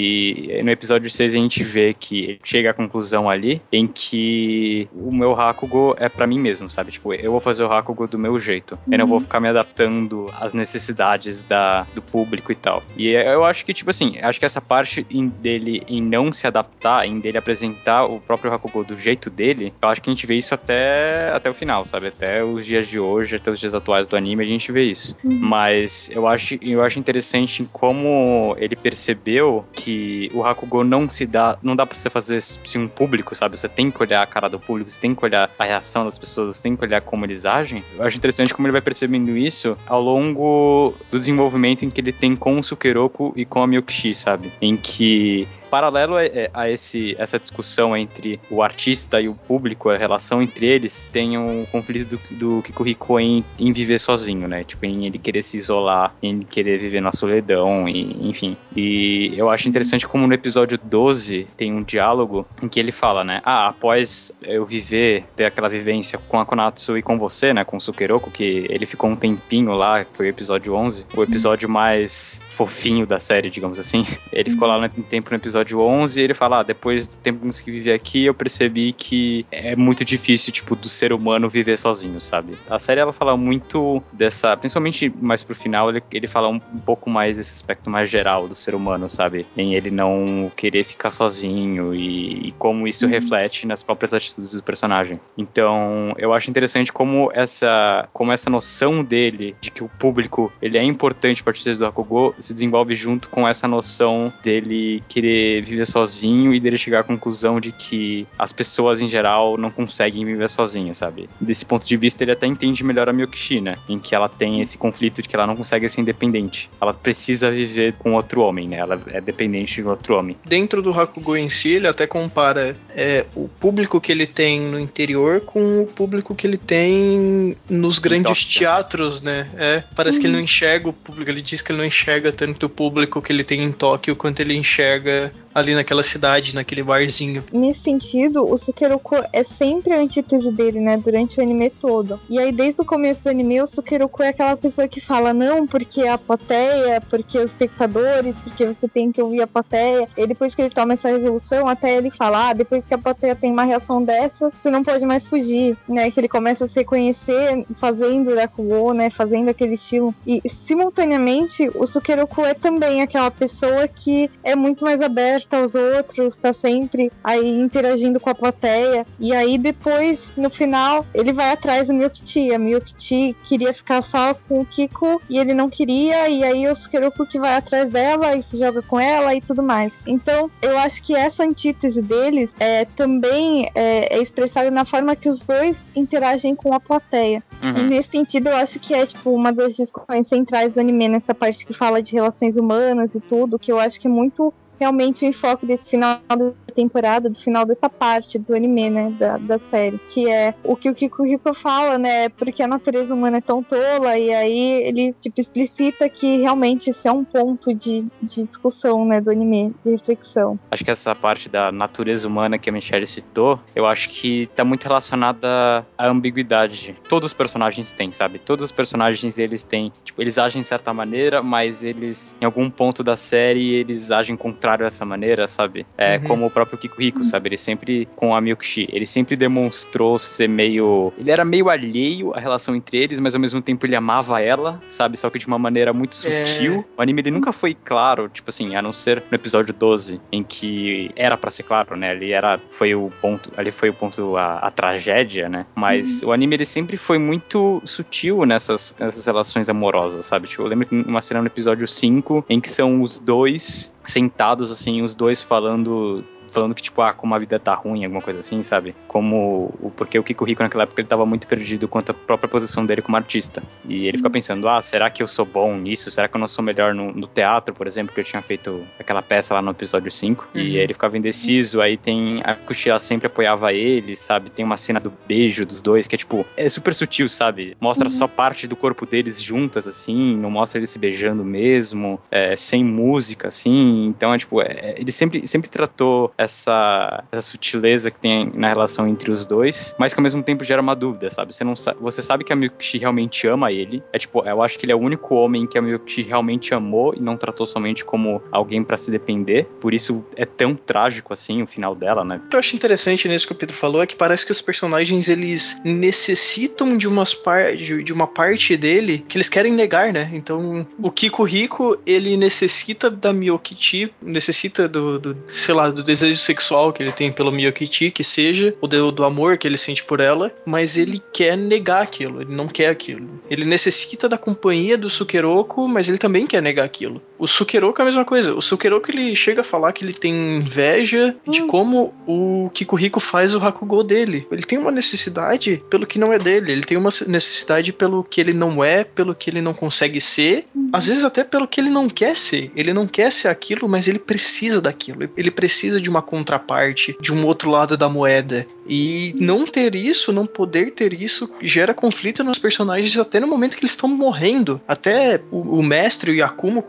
C: E no episódio 6 a gente vê que ele chega à conclusão ali em que o meu Hakugou é pra mim mesmo, sabe? Tipo, eu vou fazer o Hakugou do meu jeito. Eu não vou ficar me adaptando às necessidades do público e tal. E eu acho que, tipo assim, acho que essa parte dele em não se adaptar, em dele apresentar o próprio Hakugou do jeito dele, eu acho que a gente vê isso até o final, sabe? Até os dias de hoje, até os dias atuais do anime, a gente vê isso. Mas eu acho interessante em como ele percebeu que o Hakugou não dá pra você fazer assim um público, sabe? Você tem que olhar a cara do público, você tem que olhar a reação das pessoas, você tem que olhar como eles agem. Eu acho interessante como ele vai percebendo isso ao longo do desenvolvimento em que ele tem com o Sukeroku e com a Miyukichi, sabe? Em que, paralelo a essa discussão entre o artista e o público, a relação entre eles, tem um conflito do Kikuhiko em viver sozinho, né? Tipo, em ele querer se isolar, em ele querer viver na solidão, enfim. E eu acho interessante como no episódio 12 tem um diálogo em que ele fala, né? Após eu ter aquela vivência com a Konatsu e com você, né? Com o Sukeroku, que ele ficou um tempinho lá, foi o episódio 11, o episódio mais fofinho da série, digamos assim. Ele ficou lá um tempo no episódio episódio 11, ele fala, depois do tempo que vivi aqui, eu percebi que é muito difícil, tipo, do ser humano viver sozinho, sabe? A série, ela fala muito dessa, principalmente mais pro final, ele fala um pouco mais desse aspecto mais geral do ser humano, sabe? Em ele não querer ficar sozinho e como isso reflete nas próprias atitudes do personagem. Então, eu acho interessante como essa noção dele de que o público, ele é importante para a do Hakugo, se desenvolve junto com essa noção dele querer viver sozinho e dele chegar à conclusão de que as pessoas em geral não conseguem viver sozinhas, sabe? Desse ponto de vista, ele até entende melhor a Miyokishi, né? Em que ela tem esse conflito de que ela não consegue ser independente. Ela precisa viver com outro homem, né? Ela é dependente de outro homem.
B: Dentro do Hakugo em si, ele até compara o público que ele tem no interior com o público que ele tem nos grandes teatros, né? Parece que ele não enxerga o público, ele diz que ele não enxerga tanto o público que ele tem em Tóquio quanto ele enxerga ali naquela cidade, naquele barzinho.
F: Nesse sentido, o Sukeroku é sempre a antítese dele, né, durante o anime todo. E aí, desde o começo do anime, o Sukeroku é aquela pessoa que fala, não, porque a plateia, porque os espectadores, porque você tem que ouvir a plateia. E depois que ele toma essa resolução, até ele falar, depois que a plateia tem uma reação dessa, você não pode mais fugir, né, que ele começa a se reconhecer fazendo Rakugo, né, fazendo aquele estilo. E, simultaneamente, o Sukeroku é também aquela pessoa que é muito mais aberta aos outros, tá sempre aí interagindo com a plateia, e aí depois, no final, ele vai atrás da Miyokichi. A Miyokichi queria ficar só com o Kiko, e ele não queria, e aí o Sukeroku que vai atrás dela, e se joga com ela, e tudo mais. Então, eu acho que essa antítese deles também é expressada na forma que os dois interagem com a plateia. E nesse sentido, eu acho que é, tipo, uma das discussões centrais do anime, nessa parte que fala de relações humanas e tudo, que eu acho que é muito realmente o enfoque desse final da temporada, do final dessa parte do anime, né, da série, que é o que o Kikuhiko fala, né, porque a natureza humana é tão tola, e aí ele, tipo, explicita que realmente isso é um ponto de discussão, né, do anime, de reflexão.
C: Acho que essa parte da natureza humana que a Michelle citou, eu acho que tá muito relacionada à ambiguidade. Todos os personagens têm, sabe? Todos os personagens, eles têm, tipo, eles agem de certa maneira, mas eles, em algum ponto da série, eles agem contrário dessa maneira, sabe? Como o próprio Kikuhiko, sabe? Ele sempre, com a Miyokishi, ele sempre demonstrou ser meio... Ele era meio alheio à relação entre eles, mas ao mesmo tempo ele amava ela, sabe? Só que de uma maneira muito sutil. O anime, ele nunca foi claro, tipo assim, a não ser no episódio 12, em que era pra ser claro, né? Ali foi o ponto, a tragédia, né? Mas o anime, ele sempre foi muito sutil nessas relações amorosas, sabe? Tipo, eu lembro de uma cena no episódio 5, em que são os dois sentados, assim, os dois falando que, tipo, como a vida tá ruim, alguma coisa assim, sabe? Porque o Kikuhiko naquela época ele tava muito perdido quanto à própria posição dele como artista. E ele fica pensando, será que eu sou bom nisso? Será que eu não sou melhor no teatro, por exemplo, que eu tinha feito aquela peça lá no episódio 5? E aí ele ficava indeciso, aí tem a Kushia sempre apoiava ele, sabe? Tem uma cena do beijo dos dois, que é, tipo, é super sutil, sabe? Mostra só parte do corpo deles juntas, assim, não mostra eles se beijando mesmo, sem música, assim. Então, ele sempre tratou essa sutileza que tem na relação entre os dois, mas que ao mesmo tempo gera uma dúvida, sabe? Você sabe que a Miyokishi realmente ama ele. Eu acho que ele é o único homem que a Miyokishi realmente amou e não tratou somente como alguém pra se depender. Por isso é tão trágico assim o final dela, né?
B: O que eu acho interessante nisso que o Pedro falou é que parece que os personagens, eles necessitam de uma parte dele que eles querem negar, né? Então, o Kikuhiko, ele necessita da Miyokichi, necessita do desejo sexual que ele tem pelo Miyokichi, que seja, ou do amor que ele sente por ela, mas ele quer negar aquilo, ele não quer aquilo. Ele necessita da companhia do Sukeroku, mas ele também quer negar aquilo. O Sukeroku é a mesma coisa. O Sukeroku, ele chega a falar que ele tem inveja de como o Kikuhiko faz o Hakugo dele. Ele tem uma necessidade pelo que não é dele, ele tem uma necessidade pelo que ele não é, pelo que ele não consegue ser, às vezes até pelo que ele não quer ser. Ele não quer ser aquilo, mas ele precisa daquilo. Ele precisa de uma contraparte, de um outro lado da moeda. E não ter isso, não poder ter isso, gera conflito nos personagens até no momento que eles estão morrendo. Até o mestre, o Yakumo, quando ele tá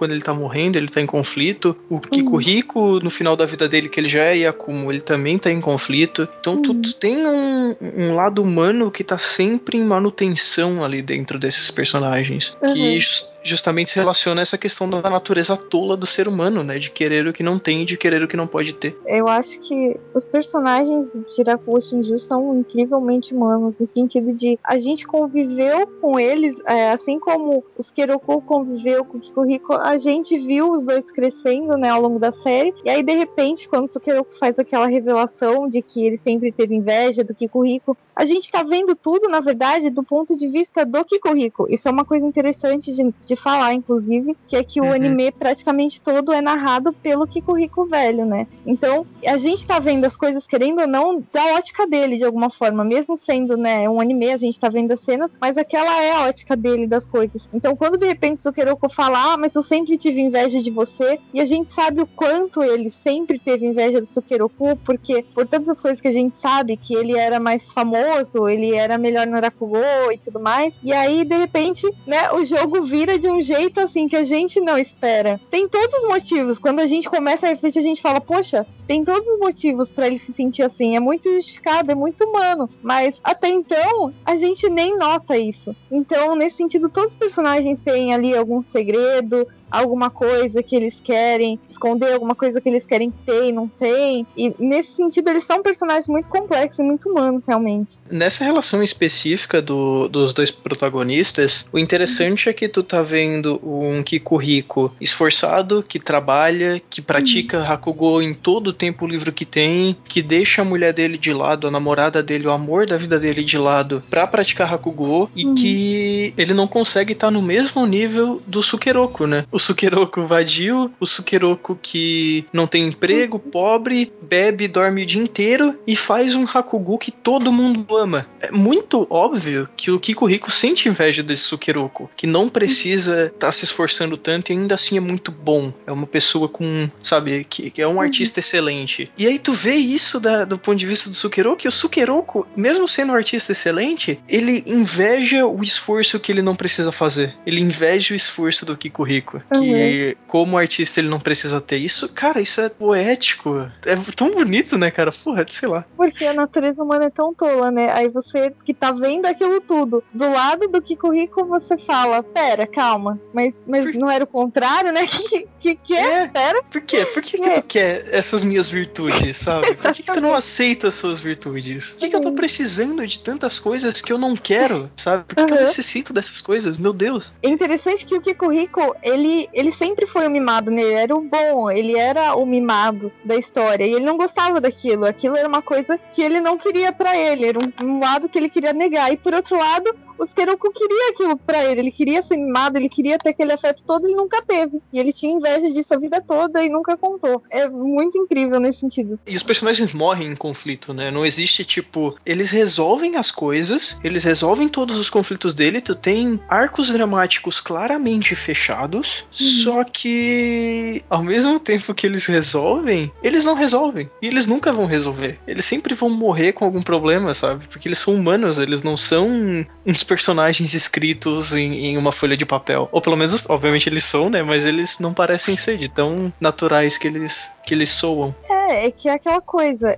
B: morrendo, ele tá em conflito. O Kikuhiko, no final da vida dele, que ele já é Yakumo, ele também tá em conflito. Então tu tem um lado humano que tá sempre em manutenção ali dentro desses personagens. Que justamente se relaciona a essa questão da natureza tola do ser humano, né? De querer o que não tem e de querer o que não pode ter.
F: Eu acho que os personagens de Hirakugo Shinju são incrivelmente humanos, no sentido de a gente conviveu com eles, assim como os Keroku conviveu com o Kikuhiko, a gente viu os dois crescendo, né, ao longo da série, e aí de repente, quando o Sukeroku faz aquela revelação de que ele sempre teve inveja do Kikuhiko, a gente tá vendo tudo, na verdade, do ponto de vista do Kikuhiko. Isso é uma coisa interessante de falar, inclusive, que é que o anime praticamente todo é narrado pelo Kikuhiko velho, né? Então, a gente tá vendo as coisas, querendo ou não, da ótica dele, de alguma forma. Mesmo sendo, né, um anime, a gente tá vendo as cenas, mas aquela é a ótica dele das coisas. Então, quando de repente o Sukeroku fala, mas eu sempre tive inveja de você, e a gente sabe o quanto ele sempre teve inveja do Sukeroku, porque por todas as coisas que a gente sabe, que ele era mais famoso, ele era melhor no Rakugo e tudo mais, e aí, de repente, né, o jogo vira de um jeito assim que a gente não espera. Tem todos os motivos. Quando a gente começa a refletir, a gente fala, poxa, tem todos os motivos pra ele se sentir assim. É muito justificado, é muito humano. Mas até então, a gente nem nota isso. Então, nesse sentido, todos os personagens têm ali algum segredo, alguma coisa que eles querem esconder, alguma coisa que eles querem ter e não tem. E nesse sentido, eles são personagens muito complexos e muito humanos, realmente.
B: Nessa relação específica dos dois protagonistas, o interessante é que tu tá vendo um Kikuhiko esforçado, que trabalha, que pratica Hakugo em todo o tempo livre que tem, que deixa a mulher dele de lado, a namorada dele, o amor da vida dele de lado, pra praticar Hakugo, e que ele não consegue estar no mesmo nível do Sukeroku, né? O Sukeroku vadio, o Sukeroku que não tem emprego, pobre, bebe, dorme o dia inteiro e faz um Hakugo que todo mundo ama. É muito óbvio que o Kikuhiko sente inveja desse Sukeroku, que não precisa estar se esforçando tanto e ainda assim é muito bom. É uma pessoa com, sabe, que é um artista excelente. E aí tu vê isso do ponto de vista do Sukeroku, e o Sukeroku, mesmo sendo um artista excelente, ele inveja o esforço que ele não precisa fazer. Ele inveja o esforço do Kikuhiko. Que como artista ele não precisa ter isso. Cara, isso é poético. É tão bonito, né, cara? Porra, sei lá.
F: Porque a natureza humana é tão tola, né? Aí você que tá vendo aquilo tudo, do lado do Kikuhiko você fala, pera, calma, mas não era o contrário, né? Que é? Pera.
B: Por quê? Por que tu quer essas minhas virtudes, sabe? Por que tu não aceita as suas virtudes? Por que eu tô precisando de tantas coisas que eu não quero, sabe? Por que eu necessito dessas coisas? Meu Deus.
F: É interessante que o Kikuhiko, ele sempre foi o mimado, né? Ele era o bom, ele era o mimado da história. E ele não gostava daquilo. Aquilo era uma coisa que ele não queria pra ele. Era um lado que ele queria negar. E por outro lado, o Sukeroku queria aquilo pra ele. Ele queria ser mimado, ele queria ter aquele afeto todo, ele nunca teve. E ele tinha inveja disso a vida toda e nunca contou. É muito incrível nesse sentido.
B: E os personagens morrem em conflito, né? Não existe, tipo... Eles resolvem as coisas, eles resolvem todos os conflitos dele, tu tem arcos dramáticos claramente fechados, só que... Ao mesmo tempo que eles resolvem, eles não resolvem. E eles nunca vão resolver. Eles sempre vão morrer com algum problema, sabe? Porque eles são humanos, eles não são uns personagens escritos em uma folha de papel. Ou pelo menos, obviamente eles são, né? Mas eles não parecem ser de tão naturais que eles soam.
F: É que é aquela coisa,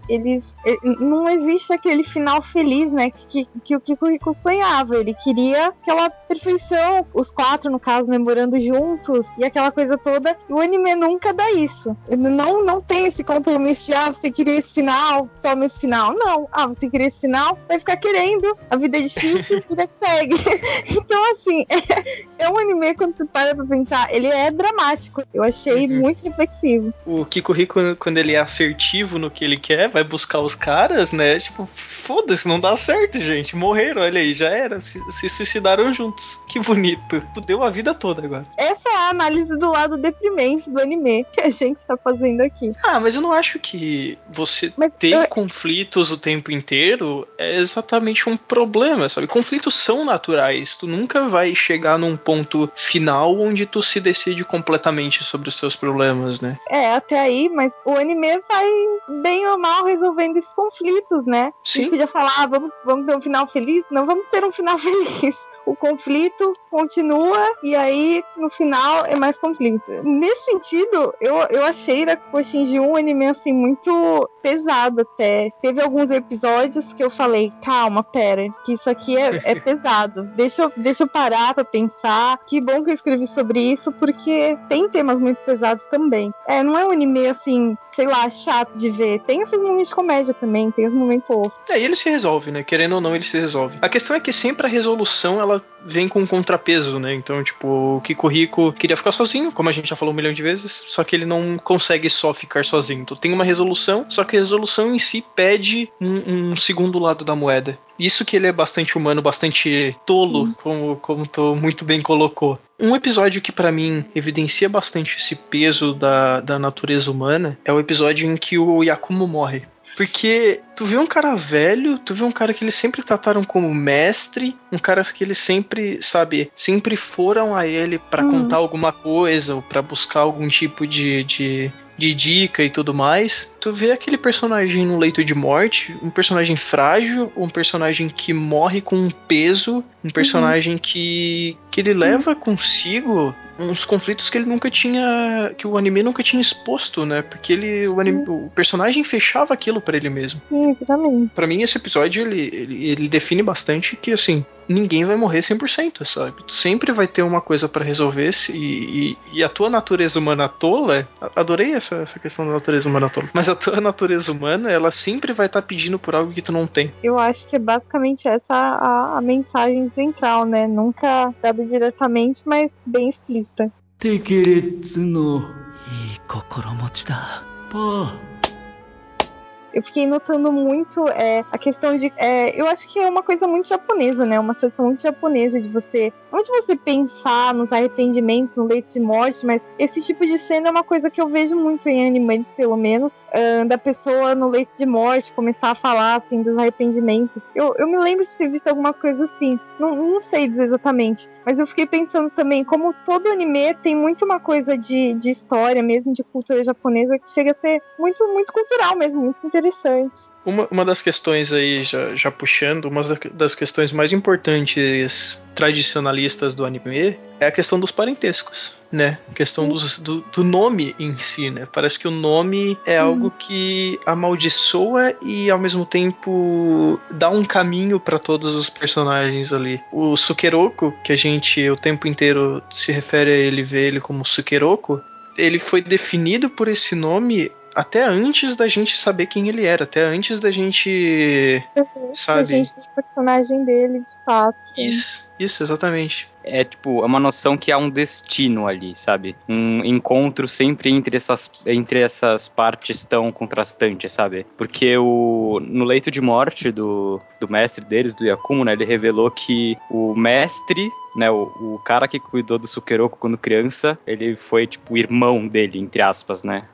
F: não existe aquele final feliz, né, que o Kikuhiko sonhava. Ele queria aquela perfeição, os quatro, no caso, né, morando juntos, e aquela coisa toda. E o anime nunca dá isso. Ele não tem esse compromisso de, você queria esse final, toma esse final. Não, você queria esse final, vai ficar querendo, a vida é difícil, vida que segue. Então, assim, é um anime, quando você para pra pensar, ele é dramático. Eu achei muito reflexivo.
B: O Kikuhiko, quando ele é assertivo no que ele quer, vai buscar os caras, né? Tipo, foda-se, não dá certo, gente. Morreram, olha aí, já era. Se suicidaram juntos. Que bonito. Fudeu a vida toda agora.
F: Essa é a análise do lado deprimente do anime que a gente tá fazendo aqui.
B: Mas eu não acho que você ter conflitos o tempo inteiro é exatamente um problema, sabe? Conflitos são naturais. Tu nunca vai chegar num ponto final onde tu se decide completamente sobre os teus problemas, né?
F: Até aí, mas o anime vai bem ou mal resolvendo esses conflitos, né?
B: Sim.
F: A gente podia falar, vamos ter um final feliz? Não vamos ter um final feliz. o conflito continua e aí no final é mais conflito. Nesse sentido, eu achei Rakugo Shinji um anime assim muito pesado até. Teve alguns episódios que eu falei, calma, pera, que isso aqui é pesado. Deixa eu parar pra pensar. Que bom que eu escrevi sobre isso, porque tem temas muito pesados também. Não é um anime assim, sei lá, chato de ver. Tem esses momentos de comédia também, tem os momentos fofos.
B: E ele se resolve, né? Querendo ou não, ele se resolve. A questão é que sempre a resolução, ela vem com um contrapeso, né? Então, tipo, o Kikuhiko queria ficar sozinho, como a gente já falou 1 milhão de vezes, só que ele não consegue só ficar sozinho. Então tem uma resolução, só que a resolução em si pede um segundo lado da moeda. Isso que ele é bastante humano, bastante tolo, como tu muito bem colocou. Um episódio que pra mim evidencia bastante esse peso da natureza humana é o episódio em que o Yakumo morre. Porque tu vê um cara velho, tu vê um cara que eles sempre trataram como mestre, um cara que eles sempre, sabe, sempre foram a ele pra contar alguma coisa ou pra buscar algum tipo de dica e tudo mais. Tu vê aquele personagem no leito de morte, um personagem frágil, um personagem que morre com um peso, um personagem que ele leva consigo uns conflitos que ele nunca tinha, que o anime nunca tinha exposto, né? Porque o personagem fechava aquilo pra ele mesmo.
F: Sim, exatamente.
B: Pra mim esse episódio ele define bastante que assim, ninguém vai morrer 100%, sabe? Tu sempre vai ter uma coisa pra resolver e a tua natureza humana tola, adorei essa questão da natureza humana tola, mas a tua natureza humana, ela sempre vai estar pedindo por algo que tu não tem.
F: Eu acho que é basicamente essa a mensagem central, né? Nunca dada diretamente, mas bem explícita.
G: テケレッツのいい心持ちだ。パー。
F: Eu fiquei notando muito a questão de... eu acho que é uma coisa muito japonesa, né? Uma tradição muito japonesa de você... Não de você pensar nos arrependimentos, no leito de morte, mas esse tipo de cena é uma coisa que eu vejo muito em anime, pelo menos. Da pessoa no leito de morte começar a falar, assim, dos arrependimentos. Eu me lembro de ter visto algumas coisas assim. Não sei dizer exatamente. Mas eu fiquei pensando também, como todo anime tem muito uma coisa de história mesmo, de cultura japonesa, que chega a ser muito, muito cultural mesmo, muito interessante.
B: Uma das questões aí, já puxando, uma das questões mais importantes tradicionalistas do anime é a questão dos parentescos, né? A questão do nome em si, né? Parece que o nome é algo que amaldiçoa e ao mesmo tempo dá um caminho para todos os personagens ali. O Sukeroku, que a gente o tempo inteiro se refere a ele, vê ele como Sukeroku, ele foi definido por esse nome até antes da gente saber quem ele era, até antes da gente, sabe?
F: Da gente, o personagem dele, de fato. Sim.
B: Isso, exatamente.
C: É tipo, é uma noção que há um destino ali, sabe? Um encontro sempre entre essas partes tão contrastantes, sabe? Porque no leito de morte do mestre deles, do Yakumo, né? Ele revelou que o mestre, né? O cara que cuidou do Sukeroku quando criança, ele foi tipo o irmão dele, entre aspas, né?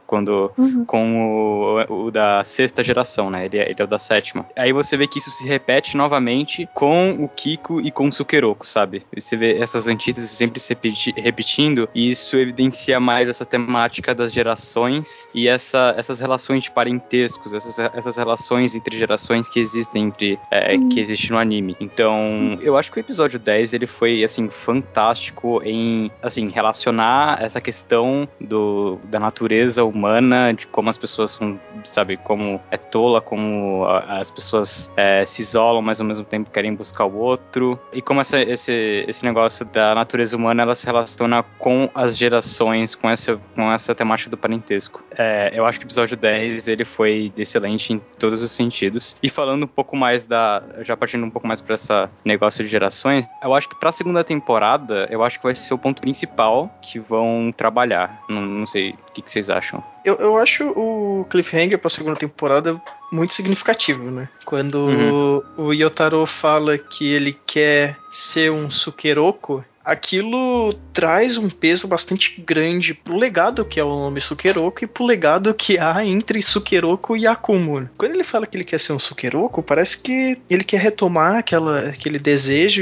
C: Com o da 6ª geração, né? Ele é o da 7ª. Aí você vê que isso se repete novamente com o Kiko e com o Sukeroku, sabe? Você vê essas antíteses sempre se repetindo, e isso evidencia mais essa temática das gerações e essas relações de parentescos, essas relações entre gerações que existem que existe no anime. Então, eu acho que o episódio 10, ele foi, assim, fantástico em, assim, relacionar essa questão da natureza humana, de como as pessoas são, sabe, como é tola, como as pessoas se isolam, mas ao mesmo tempo querem buscar o outro, e como esse negócio da natureza humana, ela se relaciona com as gerações, com essa temática do parentesco. Eu acho que o episódio 10, ele foi excelente em todos os sentidos. E falando um pouco mais já partindo um pouco mais para esse negócio de gerações, eu acho que pra segunda temporada, eu acho que vai ser o ponto principal que vão trabalhar. Não sei, o que vocês acham?
B: Eu acho o cliffhanger pra segunda temporada muito significativo, né? Quando o Yotaro fala que ele quer ser um Sukeroku, aquilo traz um peso bastante grande pro legado que é o nome Sukeroku e pro legado que há entre Sukeroku e Akumo. Quando ele fala que ele quer ser um Sukeroku, parece que ele quer retomar aquele desejo de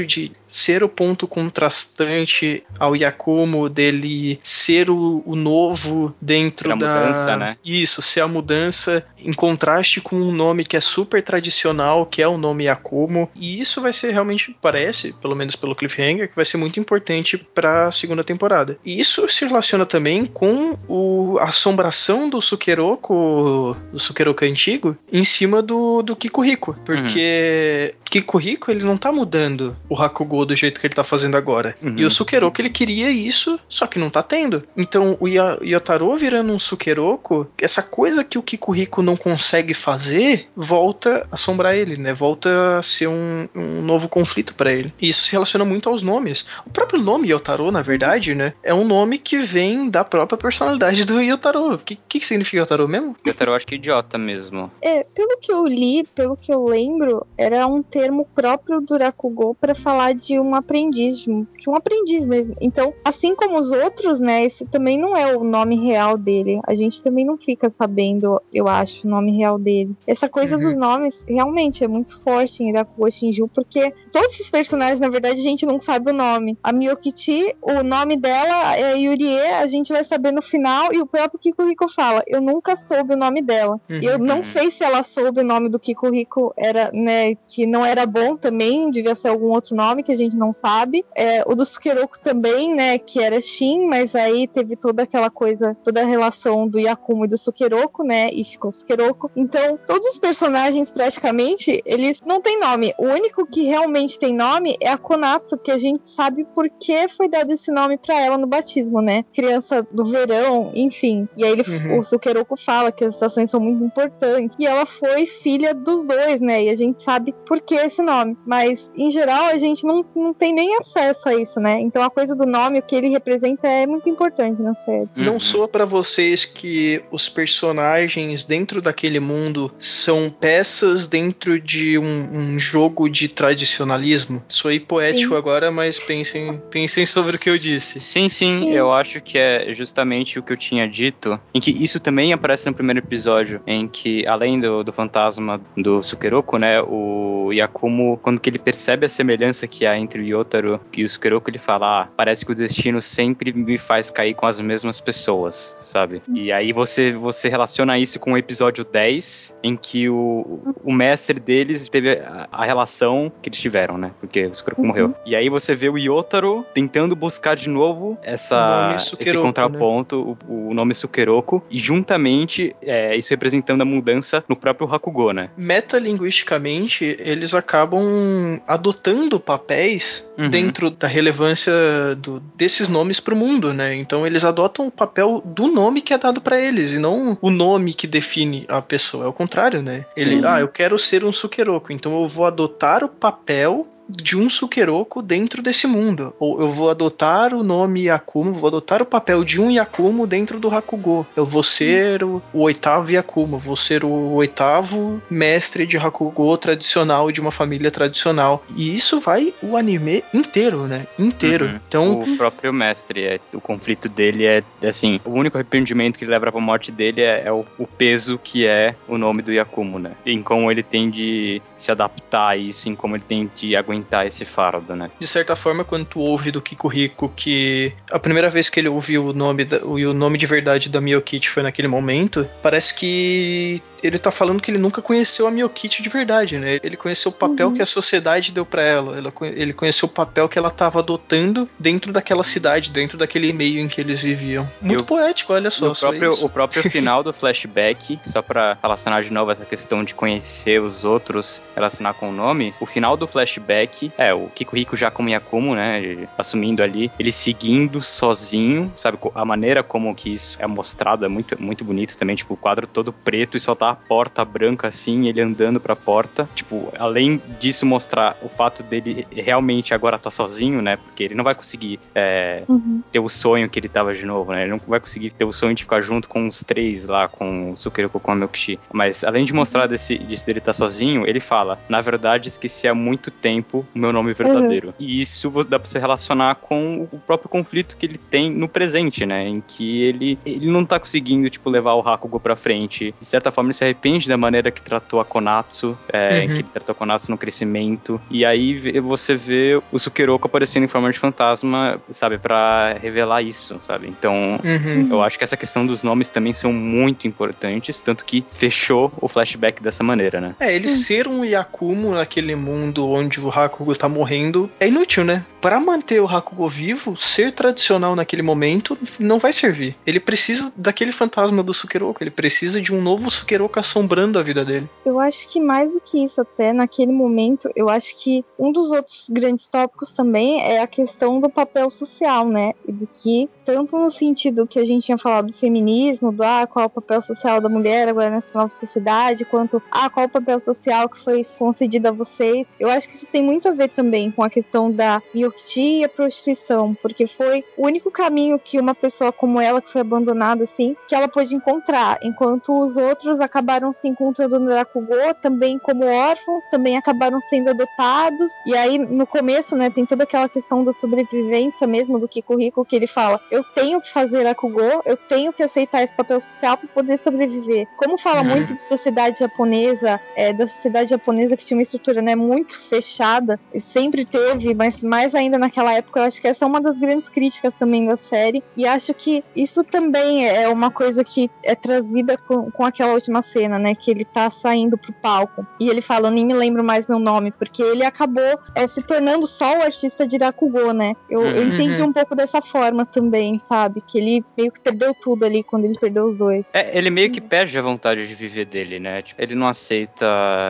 B: ser o ponto contrastante ao Yakumo, dele ser o novo dentro
C: ser a mudança, né?
B: Isso, ser a mudança em contraste com um nome que é super tradicional, que é o nome Yakumo. E isso vai ser realmente, parece, pelo menos pelo cliffhanger, que vai ser muito importante para a segunda temporada. E isso se relaciona também com a assombração do Sukeroku antigo, em cima do Kikuhiko. Porque Kikuhiko, ele não tá mudando o Hakugo do jeito que ele tá fazendo agora. E o Sukeroku, ele queria isso, só que não tá tendo. Então, o Yotaro virando um Sukeroku, essa coisa que o Kikuhiko não consegue fazer, volta a assombrar ele, né? Volta a ser um novo conflito pra ele. E isso se relaciona muito aos nomes. O próprio nome Yotaro, na verdade, né? É um nome que vem da própria personalidade do Yotaro. O que significa Yotaro mesmo?
C: Yotaro, eu acho que é idiota mesmo.
F: Pelo que eu li, pelo que eu lembro, era um termo próprio do Rakugo pra falar de um aprendiz, de um aprendiz mesmo. Então, assim como os outros, né, esse também não é o nome real dele. A gente também não fica sabendo, eu acho, o nome real dele. Essa coisa dos nomes realmente é muito forte em Rakugo Shinju, porque todos esses personagens, na verdade, a gente não sabe o nome. A Miyokichi, o nome dela é Yurie, a gente vai saber no final, e o próprio Kikuhiko fala, eu nunca soube o nome dela. Eu não sei se ela soube o nome do Kikuhiko, era, né, que não era bom também, devia ser algum outro nome que a gente não sabe. O do Sukeroku também, né, que era Shin, mas aí teve toda aquela coisa, toda a relação do Yakumo e do Sukeroku, né, e ficou Sukeroku. Então, todos os personagens praticamente, eles não têm nome. O único que realmente tem nome é a Konatsu, que a gente sabe por que foi dado esse nome pra ela no batismo, né? Criança do verão, enfim. E aí o Sukeroku fala que as estações são muito importantes. E ela foi filha dos dois, né? E a gente sabe por que esse nome. Mas, em geral, a gente não tem nem acesso a isso, né? Então a coisa do nome, o que ele representa é muito importante na série.
B: Não soa pra vocês que os personagens dentro daquele mundo são peças dentro de um jogo de tradicionalismo? Soei poético agora, mas pensem sobre o que eu disse.
C: Sim, eu acho que é justamente o que eu tinha dito, em que isso também aparece no primeiro episódio, em que, além do fantasma do Sukeroku, né, o Yakumo, quando que ele percebe a semelhança que há entre o Yotaro e o Sukeroku, ele fala, parece que o destino sempre me faz cair com as mesmas pessoas, sabe? E aí você relaciona isso com o episódio 10, em que o mestre deles teve a relação que eles tiveram, né? Porque o Sukeroku morreu. E aí você vê o Yotaro tentando buscar de novo esse contraponto, né? o nome Sukeroku, e juntamente isso representando a mudança no próprio Hakugo, né?
B: Metalinguisticamente, eles acabam adotando papéis dentro da relevância desses nomes pro mundo, né? Então eles adotam o papel do nome que é dado pra eles, e não o nome que define a pessoa. É o contrário, né? Eu quero ser um Sukeroku, então eu vou adotar o papel de um Sukeroku dentro desse mundo. Ou eu vou adotar o nome Yakumo, vou adotar o papel de um Yakumo dentro do Hakugo. Eu vou ser o oitavo Yakumo, vou ser o oitavo mestre de Hakugo tradicional, de uma família tradicional. E isso vai o anime inteiro, né? Inteiro. Então,
C: o próprio mestre, o conflito dele é assim, o único arrependimento que ele leva pra morte dele é o peso que é o nome do Yakumo, né? Em como ele tem de se adaptar a isso, em como ele tem de aguentar esse fardo, né?
B: De certa forma, quando tu ouve do Kikuhiko que a primeira vez que ele ouviu o nome de verdade da Miyokichi foi naquele momento, parece que ele tá falando que ele nunca conheceu a Miyokichi de verdade, né? Ele conheceu o papel que a sociedade deu pra ela. Ele conheceu o papel que ela tava adotando dentro daquela cidade, dentro daquele meio em que eles viviam. Muito poético, olha só.
C: O próprio final do flashback, só pra relacionar de novo essa questão de conhecer os outros, relacionar com o nome, o final do flashback o Kikuhiko já como Yakumo, né, assumindo ali, ele seguindo sozinho, sabe, a maneira como que isso é mostrado é muito, muito bonito também, tipo, o quadro todo preto e só tá a porta branca assim, ele andando pra porta, tipo, além disso mostrar o fato dele realmente agora tá sozinho, né, porque ele não vai conseguir ter o sonho que ele tava de novo, né, ele não vai conseguir ter o sonho de ficar junto com os três lá, com o Sukeroku com a Miyokichi, mas além de mostrar disso dele tá sozinho, ele fala, na verdade esqueci há muito tempo o meu nome verdadeiro. E isso dá pra se relacionar com o próprio conflito que ele tem no presente, né? Em que ele não tá conseguindo, tipo, levar o Hakugo pra frente. De certa forma, ele se arrepende da maneira que tratou a Konatsu, que ele tratou a Konatsu no crescimento. E aí você vê o Sukeroku aparecendo em forma de fantasma, sabe, pra revelar isso, sabe? Então, eu acho que essa questão dos nomes também são muito importantes, tanto que fechou o flashback dessa maneira, né?
B: Ele ser um Yakumo naquele mundo onde o Hakugo tá morrendo é inútil, né? Pra manter o Hakugo vivo, ser tradicional naquele momento não vai servir. Ele precisa daquele fantasma do Sukeroku, ele precisa de um novo Sukeroku assombrando a vida dele.
F: Eu acho que mais do que isso até, naquele momento, eu acho que um dos outros grandes tópicos também é a questão do papel social, né? E do que, tanto no sentido que a gente tinha falado do feminismo, do qual é o papel social da mulher agora nessa nova sociedade, quanto qual é o papel social que foi concedido a vocês. Eu acho que isso tem muito a ver também com a questão da mioptia e a prostituição, porque foi o único caminho que uma pessoa como ela, que foi abandonada assim, que ela pôde encontrar, enquanto os outros acabaram se encontrando no Rakugo também como órfãos, também acabaram sendo adotados, e aí no começo, né, tem toda aquela questão da sobrevivência mesmo do Kikuhiko, que ele fala, eu tenho que fazer Rakugo, eu tenho que aceitar esse papel social para poder sobreviver. Como fala muito de sociedade japonesa, da sociedade japonesa que tinha uma estrutura, né, muito fechada, e sempre teve, mas mais ainda naquela época, eu acho que essa é uma das grandes críticas também da série, e acho que isso também é uma coisa que é trazida com aquela última cena, né, que ele tá saindo pro palco, e ele fala, eu nem me lembro mais meu nome, porque ele acabou se tornando só o artista de Rakugo, né, eu entendi um pouco dessa forma também, sabe, que ele meio que perdeu tudo ali quando ele perdeu os dois.
C: Ele meio que perde a vontade de viver dele, né, tipo, ele não aceita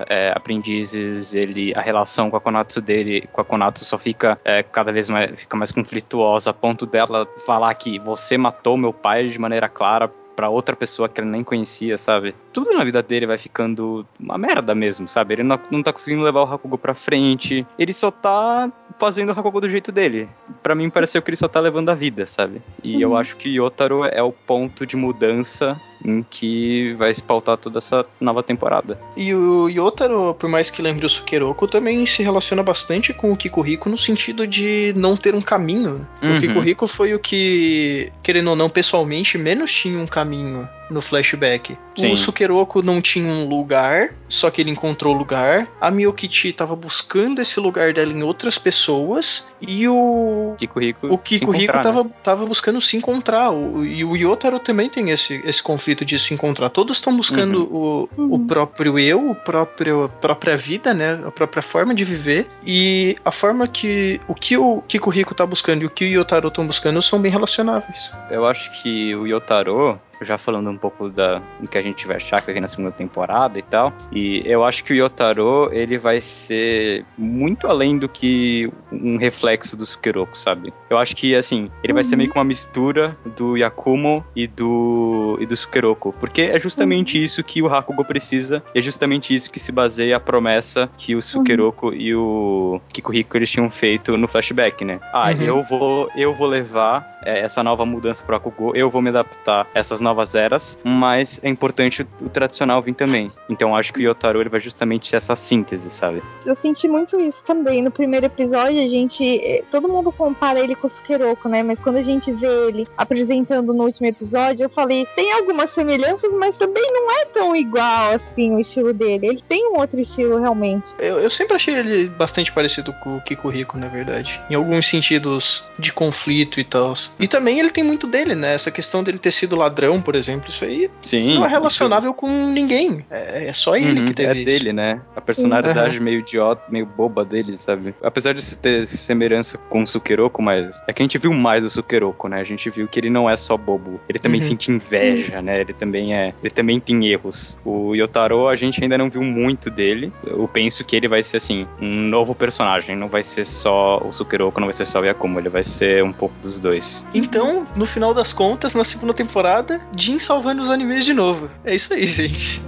C: aprendizes, a relação com a Konatsu dele, com a Konatsu só fica cada vez mais conflituosa, a ponto dela falar que você matou meu pai de maneira clara pra outra pessoa que ele nem conhecia, sabe? Tudo na vida dele vai ficando uma merda mesmo, sabe? Ele não tá conseguindo levar o Hakugo pra frente, ele só tá fazendo o Hakugo do jeito dele. Pra mim pareceu que ele só tá levando a vida, sabe? E eu acho que Yotaro é o ponto de mudança em que vai se pautar toda essa nova temporada.
B: E o Yotaro, por mais que lembre o Sukeroku, também se relaciona bastante com o Kikuhiko no sentido de não ter um caminho. O Kikuhiko foi o que, querendo ou não, pessoalmente, menos tinha um caminho no flashback.
C: Sim.
B: O Sukeroku não tinha um lugar, só que ele encontrou o lugar. A Miyokichi tava buscando esse lugar dela em outras pessoas. E o Kikuhiko tava buscando se encontrar. E o Yotaro também tem esse conflito de se encontrar. Todos estão buscando o próprio eu, própria vida, né? A própria forma de viver. E a forma que o Kikuhiko tá buscando e o que o Yotaro estão buscando são bem relacionáveis.
C: Eu acho que o Yotaro, já falando um pouco do que a gente vai achar aqui na segunda temporada e tal, e eu acho que o Yotaro, ele vai ser muito além do que um reflexo do Sukeroku, sabe? Eu acho que, assim, ele vai ser meio que uma mistura do Yakumo e do Sukeroku, porque é justamente isso que o Hakugo precisa, e é justamente isso que se baseia a promessa que o Sukeroku e o Kikuhiko, eles tinham feito no flashback, né? Eu vou levar essa nova mudança pro Hakugo, eu vou me adaptar a essas novas eras, mas é importante o tradicional vir também. Então acho que o Yotaro, ele vai justamente ser essa síntese, sabe?
F: Eu senti muito isso também. No primeiro episódio, todo mundo compara ele com o Sukeroku, né? Mas quando a gente vê ele apresentando no último episódio, eu falei, tem algumas semelhanças, mas também não é tão igual, assim, o estilo dele. Ele tem um outro estilo, realmente.
B: Eu sempre achei ele bastante parecido com o Kikuhiko, na verdade. Em alguns sentidos de conflito e tal. E também ele tem muito dele, né? Essa questão dele ter sido ladrão, por exemplo, isso aí não é relacionável com ninguém. É só ele que teve isso.
C: É dele, né? A personalidade meio idiota, meio boba dele, sabe? Apesar de ter semelhança com o Sukeroku, mas é que a gente viu mais do Sukeroku, né? A gente viu que ele não é só bobo. Ele também sente inveja, né? Ele também tem erros. O Yotaro, a gente ainda não viu muito dele. Eu penso que ele vai ser, assim, um novo personagem. Não vai ser só o Sukeroku, não vai ser só o Yakumo. Ele vai ser um pouco dos dois.
B: Então, no final das contas, na segunda temporada, Jin salvando os animes de novo. É isso aí, gente.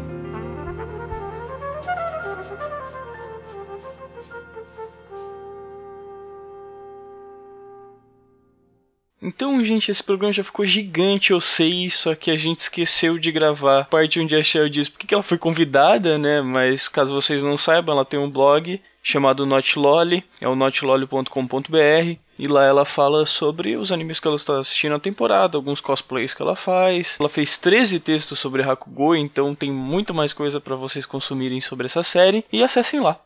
B: Então, gente, esse programa já ficou gigante, eu sei, só que a gente esqueceu de gravar a parte onde a Shell diz porque que ela foi convidada, né? Mas caso vocês não saibam, ela tem um blog chamado Notlolly, é o notlolly.com.br, e lá ela fala sobre os animes que ela está assistindo na temporada, alguns cosplays que ela faz. Ela fez 13 textos sobre Hakugo, então tem muito mais coisa para vocês consumirem sobre essa série, e acessem lá.